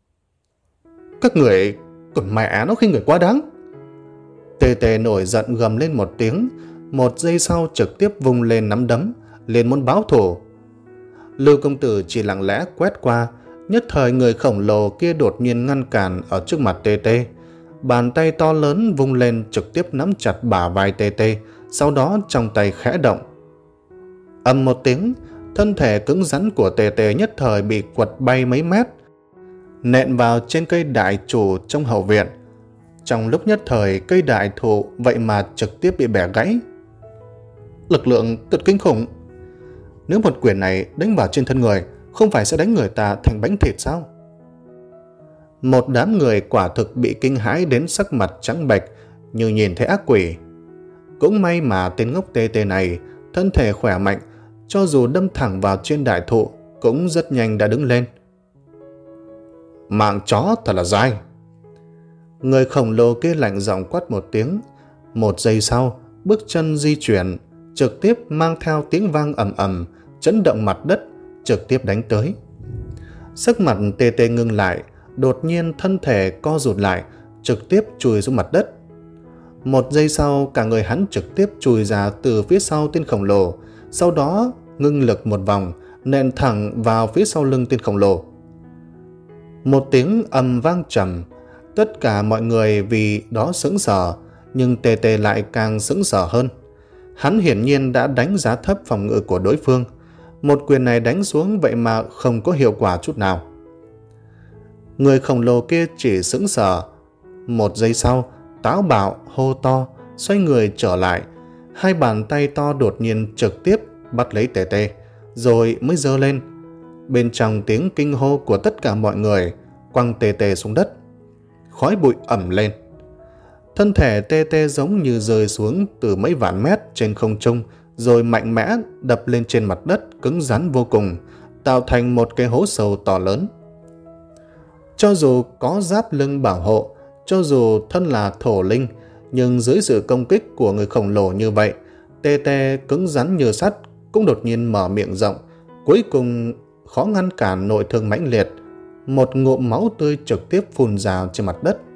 Các người, còn mẹ nó khinh người quá đáng. Tê Tê nổi giận gầm lên một tiếng, một giây sau trực tiếp vung lên nắm đấm, liền muốn báo thù. Lưu công tử chỉ lặng lẽ quét qua, nhất thời người khổng lồ kia đột nhiên ngăn cản ở trước mặt Tê Tê. Bàn tay to lớn vung lên trực tiếp nắm chặt bả vai Tê Tê, sau đó trong tay khẽ động. Ầm một tiếng, thân thể cứng rắn của Tê Tê nhất thời bị quật bay mấy mét, nện vào trên cây đại thụ trong hậu viện. Trong lúc nhất thời, cây đại thụ vậy mà trực tiếp bị bẻ gãy. Lực lượng cực kinh khủng. Nếu một quyền này đánh vào trên thân người, không phải sẽ đánh người ta thành bánh thịt sao? Một đám người quả thực bị kinh hãi đến sắc mặt trắng bệch như nhìn thấy ác quỷ. Cũng may mà tên ngốc Tê Tê này thân thể khỏe mạnh, cho dù đâm thẳng vào trên đại thụ cũng rất nhanh đã đứng lên. Mạng chó thật là dai. Người khổng lồ kia lạnh giọng quát một tiếng. Một giây sau, bước chân di chuyển, trực tiếp mang theo tiếng vang ầm ầm, chấn động mặt đất, trực tiếp đánh tới. Sắc mặt Tê Tê ngưng lại, đột nhiên thân thể co rụt lại, trực tiếp chùi xuống mặt đất. Một giây sau, cả người hắn trực tiếp chùi ra từ phía sau tên khổng lồ, sau đó ngưng lực một vòng, nện thẳng vào phía sau lưng tên khổng lồ. Một tiếng ầm vang trầm, tất cả mọi người vì đó sững sờ, nhưng Tê Tê lại càng sững sờ hơn. Hắn hiển nhiên đã đánh giá thấp phòng ngự của đối phương. Một quyền này đánh xuống vậy mà không có hiệu quả chút nào. Người khổng lồ kia chỉ sững sờ. Một giây sau, táo bạo hô to, xoay người trở lại. Hai bàn tay to đột nhiên trực tiếp bắt lấy Tê Tê, rồi mới giơ lên. Bên trong tiếng kinh hô của tất cả mọi người, quăng Tê Tê xuống đất. Khói bụi ẩm lên. Thân thể Tê Tê giống như rơi xuống từ mấy vạn mét trên không trung, rồi mạnh mẽ đập lên trên mặt đất cứng rắn vô cùng, tạo thành một cái hố sâu to lớn. Cho dù có giáp lưng bảo hộ, cho dù thân là thổ linh, nhưng dưới sự công kích của người khổng lồ như vậy, Tê Tê cứng rắn như sắt cũng đột nhiên mở miệng rộng, cuối cùng khó ngăn cản nội thương mãnh liệt, một ngụm máu tươi trực tiếp phun ra trên mặt đất.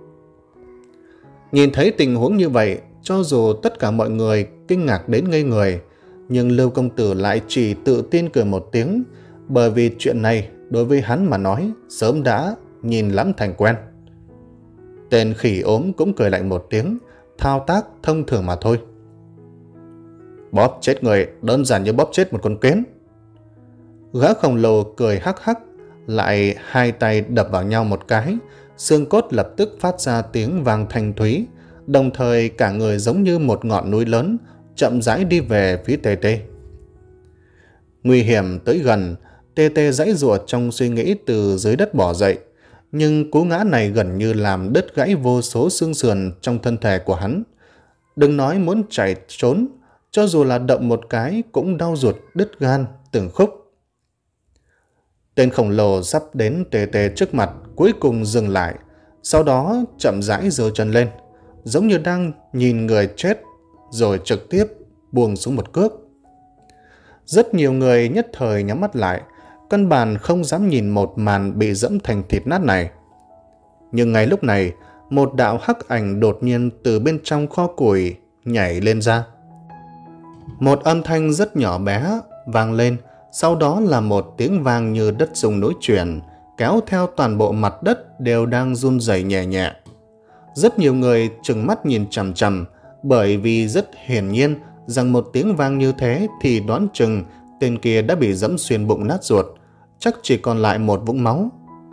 Nhìn thấy tình huống như vậy, cho dù tất cả mọi người kinh ngạc đến ngây người, nhưng Lưu công tử lại chỉ tự tin cười một tiếng, bởi vì chuyện này đối với hắn mà nói sớm đã nhìn lắm thành quen. Tên khỉ ốm cũng cười lạnh một tiếng, thao tác thông thường mà thôi. Bóp chết người đơn giản như bóp chết một con kiến. Gã khổng lồ cười hắc hắc, lại hai tay đập vào nhau một cái, xương cốt lập tức phát ra tiếng vang thanh thúy, đồng thời cả người giống như một ngọn núi lớn chậm rãi đi về phía Tê Tê. Nguy hiểm tới gần, Tê Tê giãy giụa trong suy nghĩ từ dưới đất bỏ dậy, nhưng cú ngã này gần như làm đứt gãy vô số xương sườn trong thân thể của hắn. Đừng nói muốn chạy trốn, cho dù là động một cái cũng đau ruột đứt gan từng khúc. Tên khổng lồ sắp đến Tê Tê trước mặt cuối cùng dừng lại, sau đó chậm rãi giơ chân lên, giống như đang nhìn người chết, rồi trực tiếp buông xuống một cước. Rất nhiều người nhất thời nhắm mắt lại, căn bản không dám nhìn một màn bị dẫm thành thịt nát này. Nhưng ngay lúc này, một đạo hắc ảnh đột nhiên từ bên trong kho củi nhảy lên ra. Một âm thanh rất nhỏ bé vang lên, sau đó là một tiếng vang như đất rung núi chuyển, kéo theo toàn bộ mặt đất đều đang run rẩy nhẹ nhẹ. Rất nhiều người trừng mắt nhìn chằm chằm, bởi vì rất hiển nhiên rằng một tiếng vang như thế thì đoán chừng tên kia đã bị dẫm xuyên bụng nát ruột, chắc chỉ còn lại một vũng máu.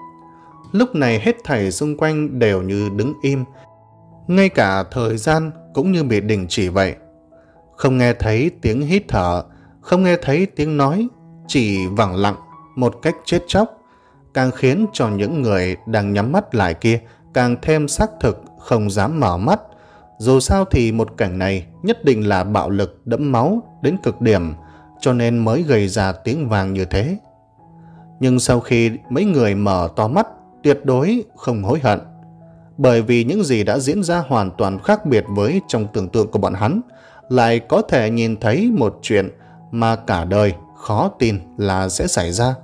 Lúc này hết thảy xung quanh đều như đứng im, ngay cả thời gian cũng như bị đình chỉ vậy. Không nghe thấy tiếng hít thở, không nghe thấy tiếng nói, chỉ vẳng lặng một cách chết chóc, càng khiến cho những người đang nhắm mắt lại kia càng thêm xác thực không dám mở mắt. Dù sao thì một cảnh này nhất định là bạo lực đẫm máu đến cực điểm, cho nên mới gây ra tiếng vang như thế. Nhưng sau khi mấy người mở to mắt, tuyệt đối không hối hận, bởi vì những gì đã diễn ra hoàn toàn khác biệt với trong tưởng tượng của bọn hắn, lại có thể nhìn thấy một chuyện mà cả đời khó tin là sẽ xảy ra.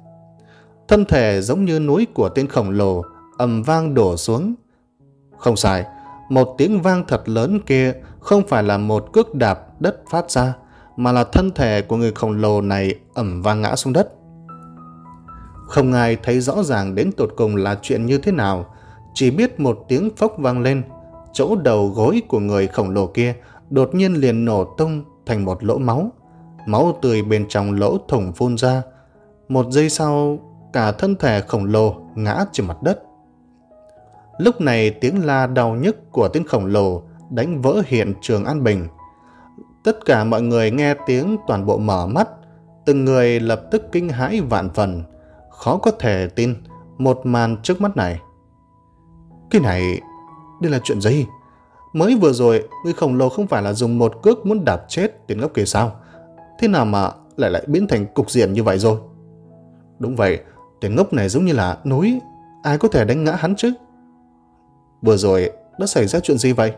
Thân thể giống như núi của tên khổng lồ ầm vang đổ xuống. Không sai, một tiếng vang thật lớn kia không phải là một cước đạp đất phát ra, mà là thân thể của người khổng lồ này ầm vang ngã xuống đất. Không ai thấy rõ ràng đến tột cùng là chuyện như thế nào, chỉ biết một tiếng phốc vang lên, chỗ đầu gối của người khổng lồ kia đột nhiên liền nổ tung thành một lỗ máu. Máu tươi bên trong lỗ thủng phun ra. Một giây sau, cả thân thể khổng lồ ngã trên mặt đất. Lúc này tiếng la đau nhức của tên khổng lồ đánh vỡ hiện trường an bình. Tất cả mọi người nghe tiếng toàn bộ mở mắt, từng người lập tức kinh hãi vạn phần, khó có thể tin một màn trước mắt này. Cái này, đây là chuyện gì? Mới vừa rồi, người khổng lồ không phải là dùng một cước muốn đạp chết tên ngốc kia sao? Thế nào mà lại lại biến thành cục diện như vậy rồi? Đúng vậy, tên ngốc này giống như là núi, ai có thể đánh ngã hắn chứ? Vừa rồi đã xảy ra chuyện gì vậy?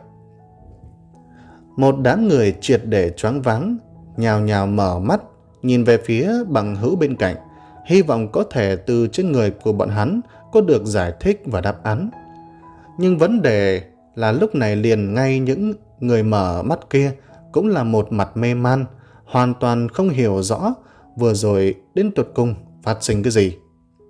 Một đám người triệt để choáng váng, nhào nhào mở mắt, nhìn về phía bằng hữu bên cạnh, hy vọng có thể từ trên người của bọn hắn có được giải thích và đáp án. Nhưng vấn đề là lúc này liền ngay những người mở mắt kia cũng là một mặt mê man, hoàn toàn không hiểu rõ vừa rồi đến tột cùng phát sinh cái gì.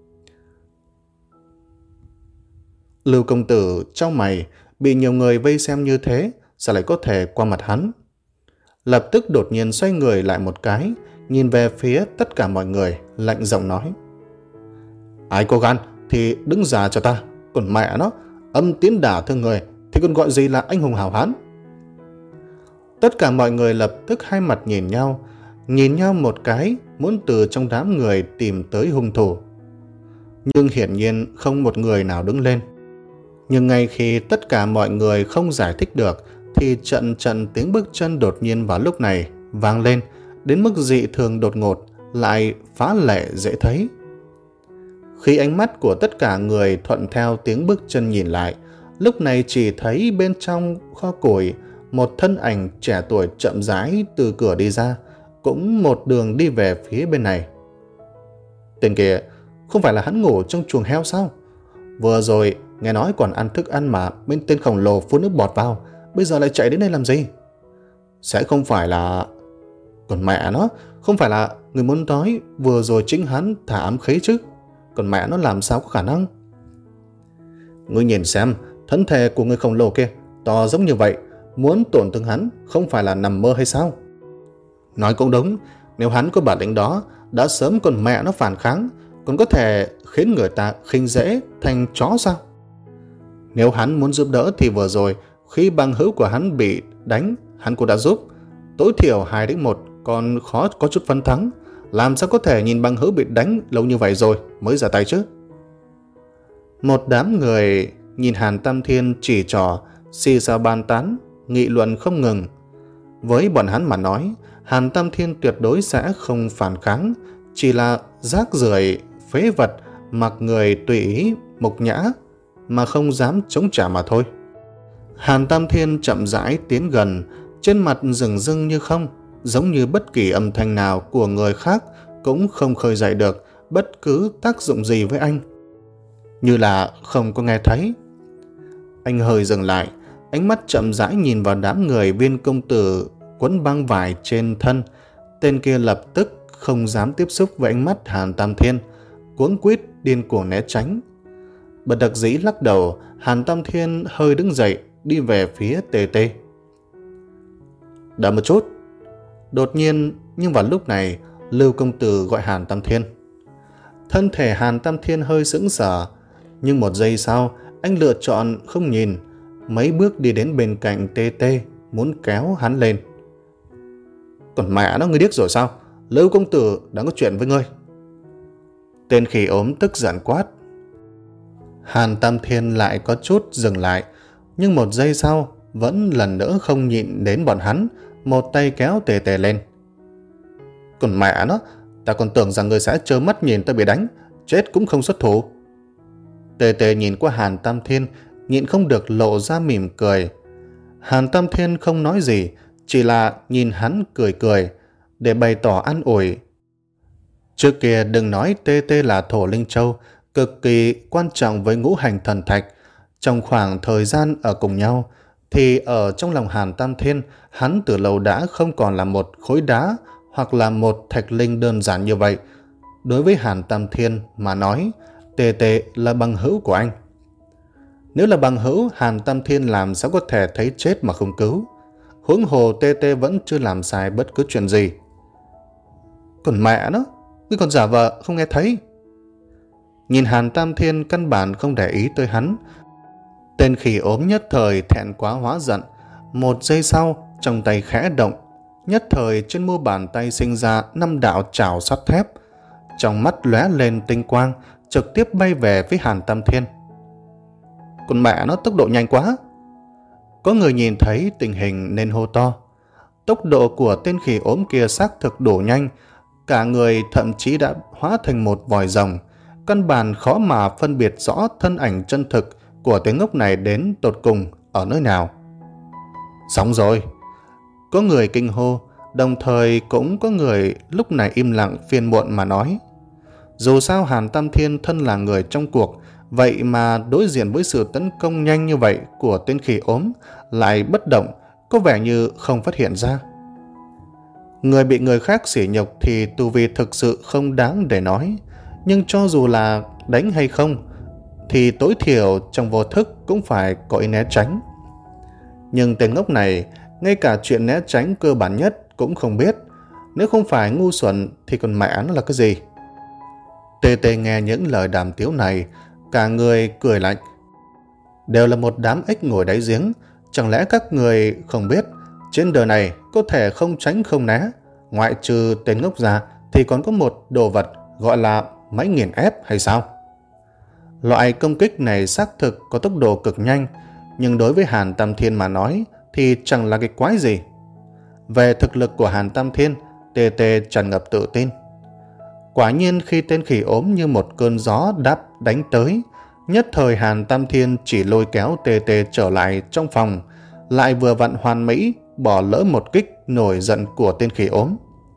Lưu công tử trong mày, bị nhiều người vây xem như thế, sao lại có thể qua mặt hắn? Lập tức đột nhiên xoay người lại một cái, nhìn về phía tất cả mọi người, lạnh giọng nói: Ai có gan thì đứng ra cho ta, còn mẹ nó, âm tiến đả thương người thì còn gọi gì là anh hùng hào hán? Tất cả mọi người lập tức hai mặt nhìn nhau, nhìn nhau một cái, muốn từ trong đám người tìm tới hung thủ. Nhưng hiển nhiên không một người nào đứng lên. Nhưng ngay khi tất cả mọi người không giải thích được, thì trận trận tiếng bước chân đột nhiên vào lúc này vang lên, đến mức dị thường đột ngột, lại phá lệ dễ thấy. Khi ánh mắt của tất cả người thuận theo tiếng bước chân nhìn lại, lúc này chỉ thấy bên trong kho củi một thân ảnh trẻ tuổi chậm rãi từ cửa đi ra, cũng một đường đi về phía bên này. Tên kia không phải là hắn ngủ trong chuồng heo sao? Vừa rồi nghe nói còn ăn thức ăn mà bên tên khổng lồ phun nước bọt vào, bây giờ lại chạy đến đây làm gì? Sẽ không phải là... Còn mẹ nó, không phải là người muốn nói vừa rồi chính hắn thả ám khí chứ? Còn mẹ nó làm sao có khả năng? Ngươi nhìn xem, thân thể của người khổng lồ kia to giống như vậy, muốn tổn thương hắn không phải là nằm mơ hay sao? Nói cũng đúng, nếu hắn có bản lĩnh đó, đã sớm còn mẹ nó phản kháng, còn có thể khiến người ta khinh dễ thành chó sao? Nếu hắn muốn giúp đỡ thì vừa rồi khi bằng hữu của hắn bị đánh, hắn cũng đã giúp. Tối thiểu hai đến một còn khó có chút phân thắng, làm sao có thể nhìn bằng hữu bị đánh lâu như vậy rồi mới ra tay chứ? Một đám người nhìn Hàn Tam Thiên chỉ trỏ, xì xào bàn tán, nghị luận không ngừng. Với bọn hắn mà nói, Hàn Tam Thiên tuyệt đối sẽ không phản kháng, chỉ là rác rưởi, phế vật, mặc người tùy ý, mục nhã, mà không dám chống trả mà thôi. Hàn Tam Thiên chậm rãi tiến gần, trên mặt rừng rưng như không, giống như bất kỳ âm thanh nào của người khác cũng không khơi dậy được bất cứ tác dụng gì với anh. Như là không có nghe thấy. Anh hơi dừng lại, ánh mắt chậm rãi nhìn vào đám người viên công tử quấn băng vải trên thân. Tên kia lập tức không dám tiếp xúc với ánh mắt Hàn Tam Thiên, cuống quýt điên cuồng né tránh. Bất đắc dĩ lắc đầu, Hàn Tam Thiên hơi đứng dậy đi về phía Tê Tê. Đợi một chút. Đột nhiên, nhưng vào lúc này, Lưu công tử gọi Hàn Tam Thiên. Thân thể Hàn Tam Thiên hơi sững sờ, nhưng một giây sau, anh lựa chọn không nhìn, mấy bước đi đến bên cạnh Tê Tê, muốn kéo hắn lên. Còn mẹ nó, ngươi điếc rồi sao? Lưu công tử đang có chuyện với ngươi. Tên khỉ ốm tức giận quát. Hàn Tam Thiên lại có chút dừng lại, nhưng một giây sau vẫn lần nữa không nhịn đến bọn hắn, một tay kéo Tê Tê lên. Còn mẹ nó, ta còn tưởng rằng ngươi sẽ trơ mắt nhìn ta bị đánh, chết cũng không xuất thủ. Tê Tê nhìn qua Hàn Tam Thiên, nhịn không được lộ ra mỉm cười. Hàn Tam Thiên không nói gì, chỉ là nhìn hắn cười cười để bày tỏ an ủi. Trước kia đừng nói Tê Tê là thổ linh châu, cực kỳ quan trọng với ngũ hành thần thạch. Trong khoảng thời gian ở cùng nhau, thì ở trong lòng Hàn Tam Thiên, hắn từ lâu đã không còn là một khối đá hoặc là một thạch linh đơn giản như vậy. Đối với Hàn Tam Thiên mà nói, Tê Tê là bằng hữu của anh. Nếu là bằng hữu, Hàn Tam Thiên làm sao có thể thấy chết mà không cứu. Huống hồ Tê Tê vẫn chưa làm sai bất cứ chuyện gì. Còn mẹ nó, ngươi còn giả vờ không nghe thấy. Nhìn Hàn Tam Thiên căn bản không để ý tới hắn, tên khỉ ốm nhất thời thẹn quá hóa giận. Một giây sau, trong tay khẽ động, nhất thời trên mu bàn tay sinh ra năm đạo trảo sắt thép, trong mắt lóe lên tinh quang, trực tiếp bay về phía Hàn Tam Thiên. Còn mẹ nó, tốc độ nhanh quá. Có người nhìn thấy tình hình nên hô to. Tốc độ của tên khỉ ốm kia xác thực đủ nhanh, cả người thậm chí đã hóa thành một vòi rồng, căn bản khó mà phân biệt rõ thân ảnh chân thực của tên ngốc này đến tột cùng ở nơi nào. Xong rồi. Có người kinh hô, đồng thời cũng có người lúc này im lặng phiền muộn mà nói. Dù sao Hàn Tam Thiên thân là người trong cuộc, vậy mà đối diện với sự tấn công nhanh như vậy của tên khỉ ốm lại bất động, có vẻ như không phát hiện ra. Người bị người khác sỉ nhục thì tu vi thực sự không đáng để nói, nhưng cho dù là đánh hay không thì tối thiểu trong vô thức cũng phải có ý né tránh. Nhưng tên ngốc này ngay cả chuyện né tránh cơ bản nhất cũng không biết. Nếu không phải ngu xuẩn thì còn mẹ nó là cái gì? Tê Tê nghe những lời đàm tiếu này, cả người cười lạnh. Đều là một đám ếch ngồi đáy giếng. Chẳng lẽ các người không biết trên đời này có thể không tránh không né, ngoại trừ tên ngốc ra thì còn có một đồ vật gọi là máy nghiền ép hay sao? Loại công kích này xác thực có tốc độ cực nhanh, nhưng đối với Hàn Tam Thiên mà nói thì chẳng là cái quái gì. Về thực lực của Hàn Tam Thiên, Tê Tê tràn ngập tự tin. Quả nhiên khi tên khỉ ốm như một cơn gió đáp đánh tới, nhất thời Hàn Tam Thiên chỉ lôi kéo Tê Tê trở lại trong phòng, lại vừa vặn hoàn mỹ bỏ lỡ một kích nổi giận của tên khỉ ốm.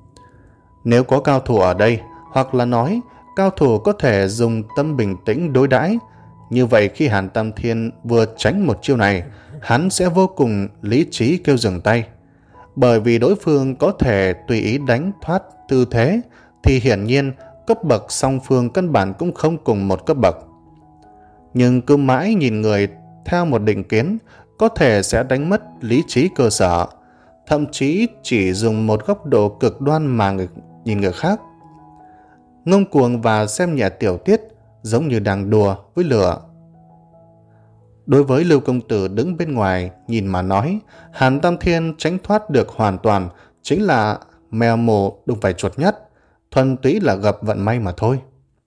Nếu có cao thủ ở đây, hoặc là nói cao thủ có thể dùng tâm bình tĩnh đối đãi, như vậy khi Hàn Tam Thiên vừa tránh một chiêu này, hắn sẽ vô cùng lý trí kêu dừng tay. Bởi vì đối phương có thể tùy ý đánh thoát tư thế, thì hiển nhiên cấp bậc song phương căn bản cũng không cùng một cấp bậc. Nhưng cứ mãi nhìn người theo một định kiến, có thể sẽ đánh mất lý trí cơ sở, thậm chí chỉ dùng một góc độ cực đoan mà người, nhìn người khác. Ngông cuồng và xem nhẹ tiểu tiết, giống như đang đùa với lửa. Đối với Lưu công tử đứng bên ngoài nhìn mà nói, Hàn Tam Thiên tránh thoát được hoàn toàn chính là mèo mổ đụng phải chuột nhắt, thuần túy là gặp vận may mà thôi.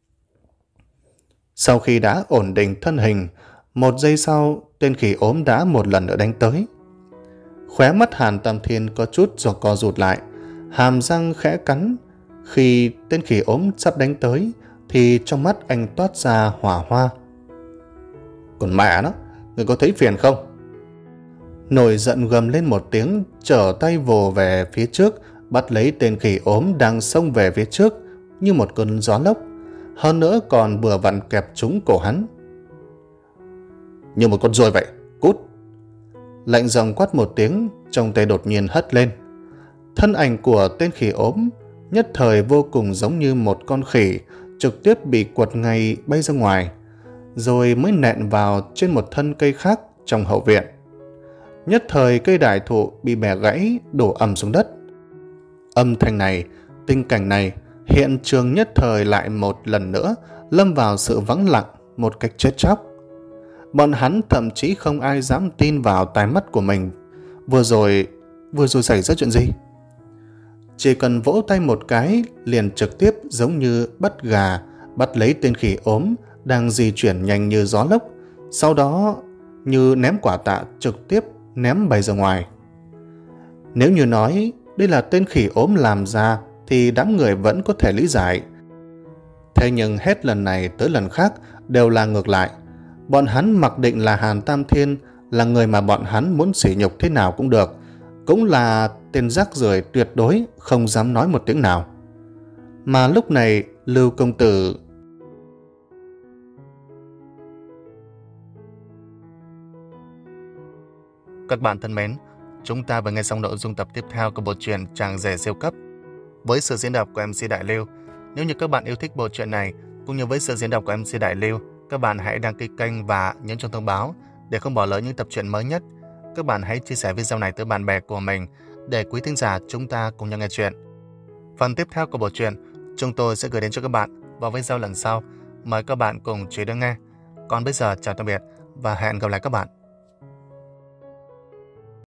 Sau khi đã ổn định thân hình, một giây sau tên khỉ ốm đã một lần nữa đánh tới. Khóe mắt Hàn Tam Thiên có chút giò co rụt lại, hàm răng khẽ cắn. Khi tên khỉ ốm sắp đánh tới thì trong mắt anh toát ra hỏa hoa. Còn mẹ nó, người có thấy phiền không? Nổi giận gầm lên một tiếng, trở tay vồ về phía trước, bắt lấy tên khỉ ốm đang xông về phía trước như một cơn gió lốc, hơn nữa còn vừa vặn kẹp trúng cổ hắn. Như một con ruồi vậy, cút! Lạnh giọng quát một tiếng, trong tay đột nhiên hất lên. Thân ảnh của tên khỉ ốm nhất thời vô cùng giống như một con khỉ, trực tiếp bị quật ngay bay ra ngoài, rồi mới nện vào trên một thân cây khác trong hậu viện. Nhất thời cây đại thụ bị bẻ gãy, đổ ầm xuống đất. Âm thanh này, tình cảnh này, hiện trường nhất thời lại một lần nữa lâm vào sự vắng lặng một cách chết chóc. Bọn hắn thậm chí không ai dám tin vào tai mắt của mình. Vừa rồi, vừa rồi xảy ra chuyện gì? Chỉ cần vỗ tay một cái liền trực tiếp giống như bắt gà bắt lấy tên khỉ ốm đang di chuyển nhanh như gió lốc, sau đó như ném quả tạ trực tiếp ném bay ra ngoài. Nếu như nói đây là tên khỉ ốm làm ra thì đám người vẫn có thể lý giải. Thế nhưng hết lần này tới lần khác đều là ngược lại. Bọn hắn mặc định là Hàn Tam Thiên là người mà bọn hắn muốn sỉ nhục thế nào cũng được, cũng là tên rác rưởi tuyệt đối không dám nói một tiếng nào. Mà lúc này Lưu công tử... Các bạn thân mến, chúng ta vừa nghe xong nội dung tập tiếp theo của bộ truyện Chàng rể siêu cấp với sự diễn đọc của em xê Đại Lưu. Nếu như các bạn yêu thích bộ truyện này cũng như với sự diễn đọc của em xê Đại Lưu, các bạn hãy đăng ký kênh và nhấn chuông thông báo để không bỏ lỡ những tập truyện mới nhất. Các bạn hãy chia sẻ video này tới bạn bè của mình để quý thính giả chúng ta cùng nhau nghe chuyện. Phần tiếp theo của bộ truyện chúng tôi sẽ gửi đến cho các bạn vào video lần sau. Mời các bạn cùng chú ý đón nghe. Còn bây giờ chào tạm biệt và hẹn gặp lại các bạn.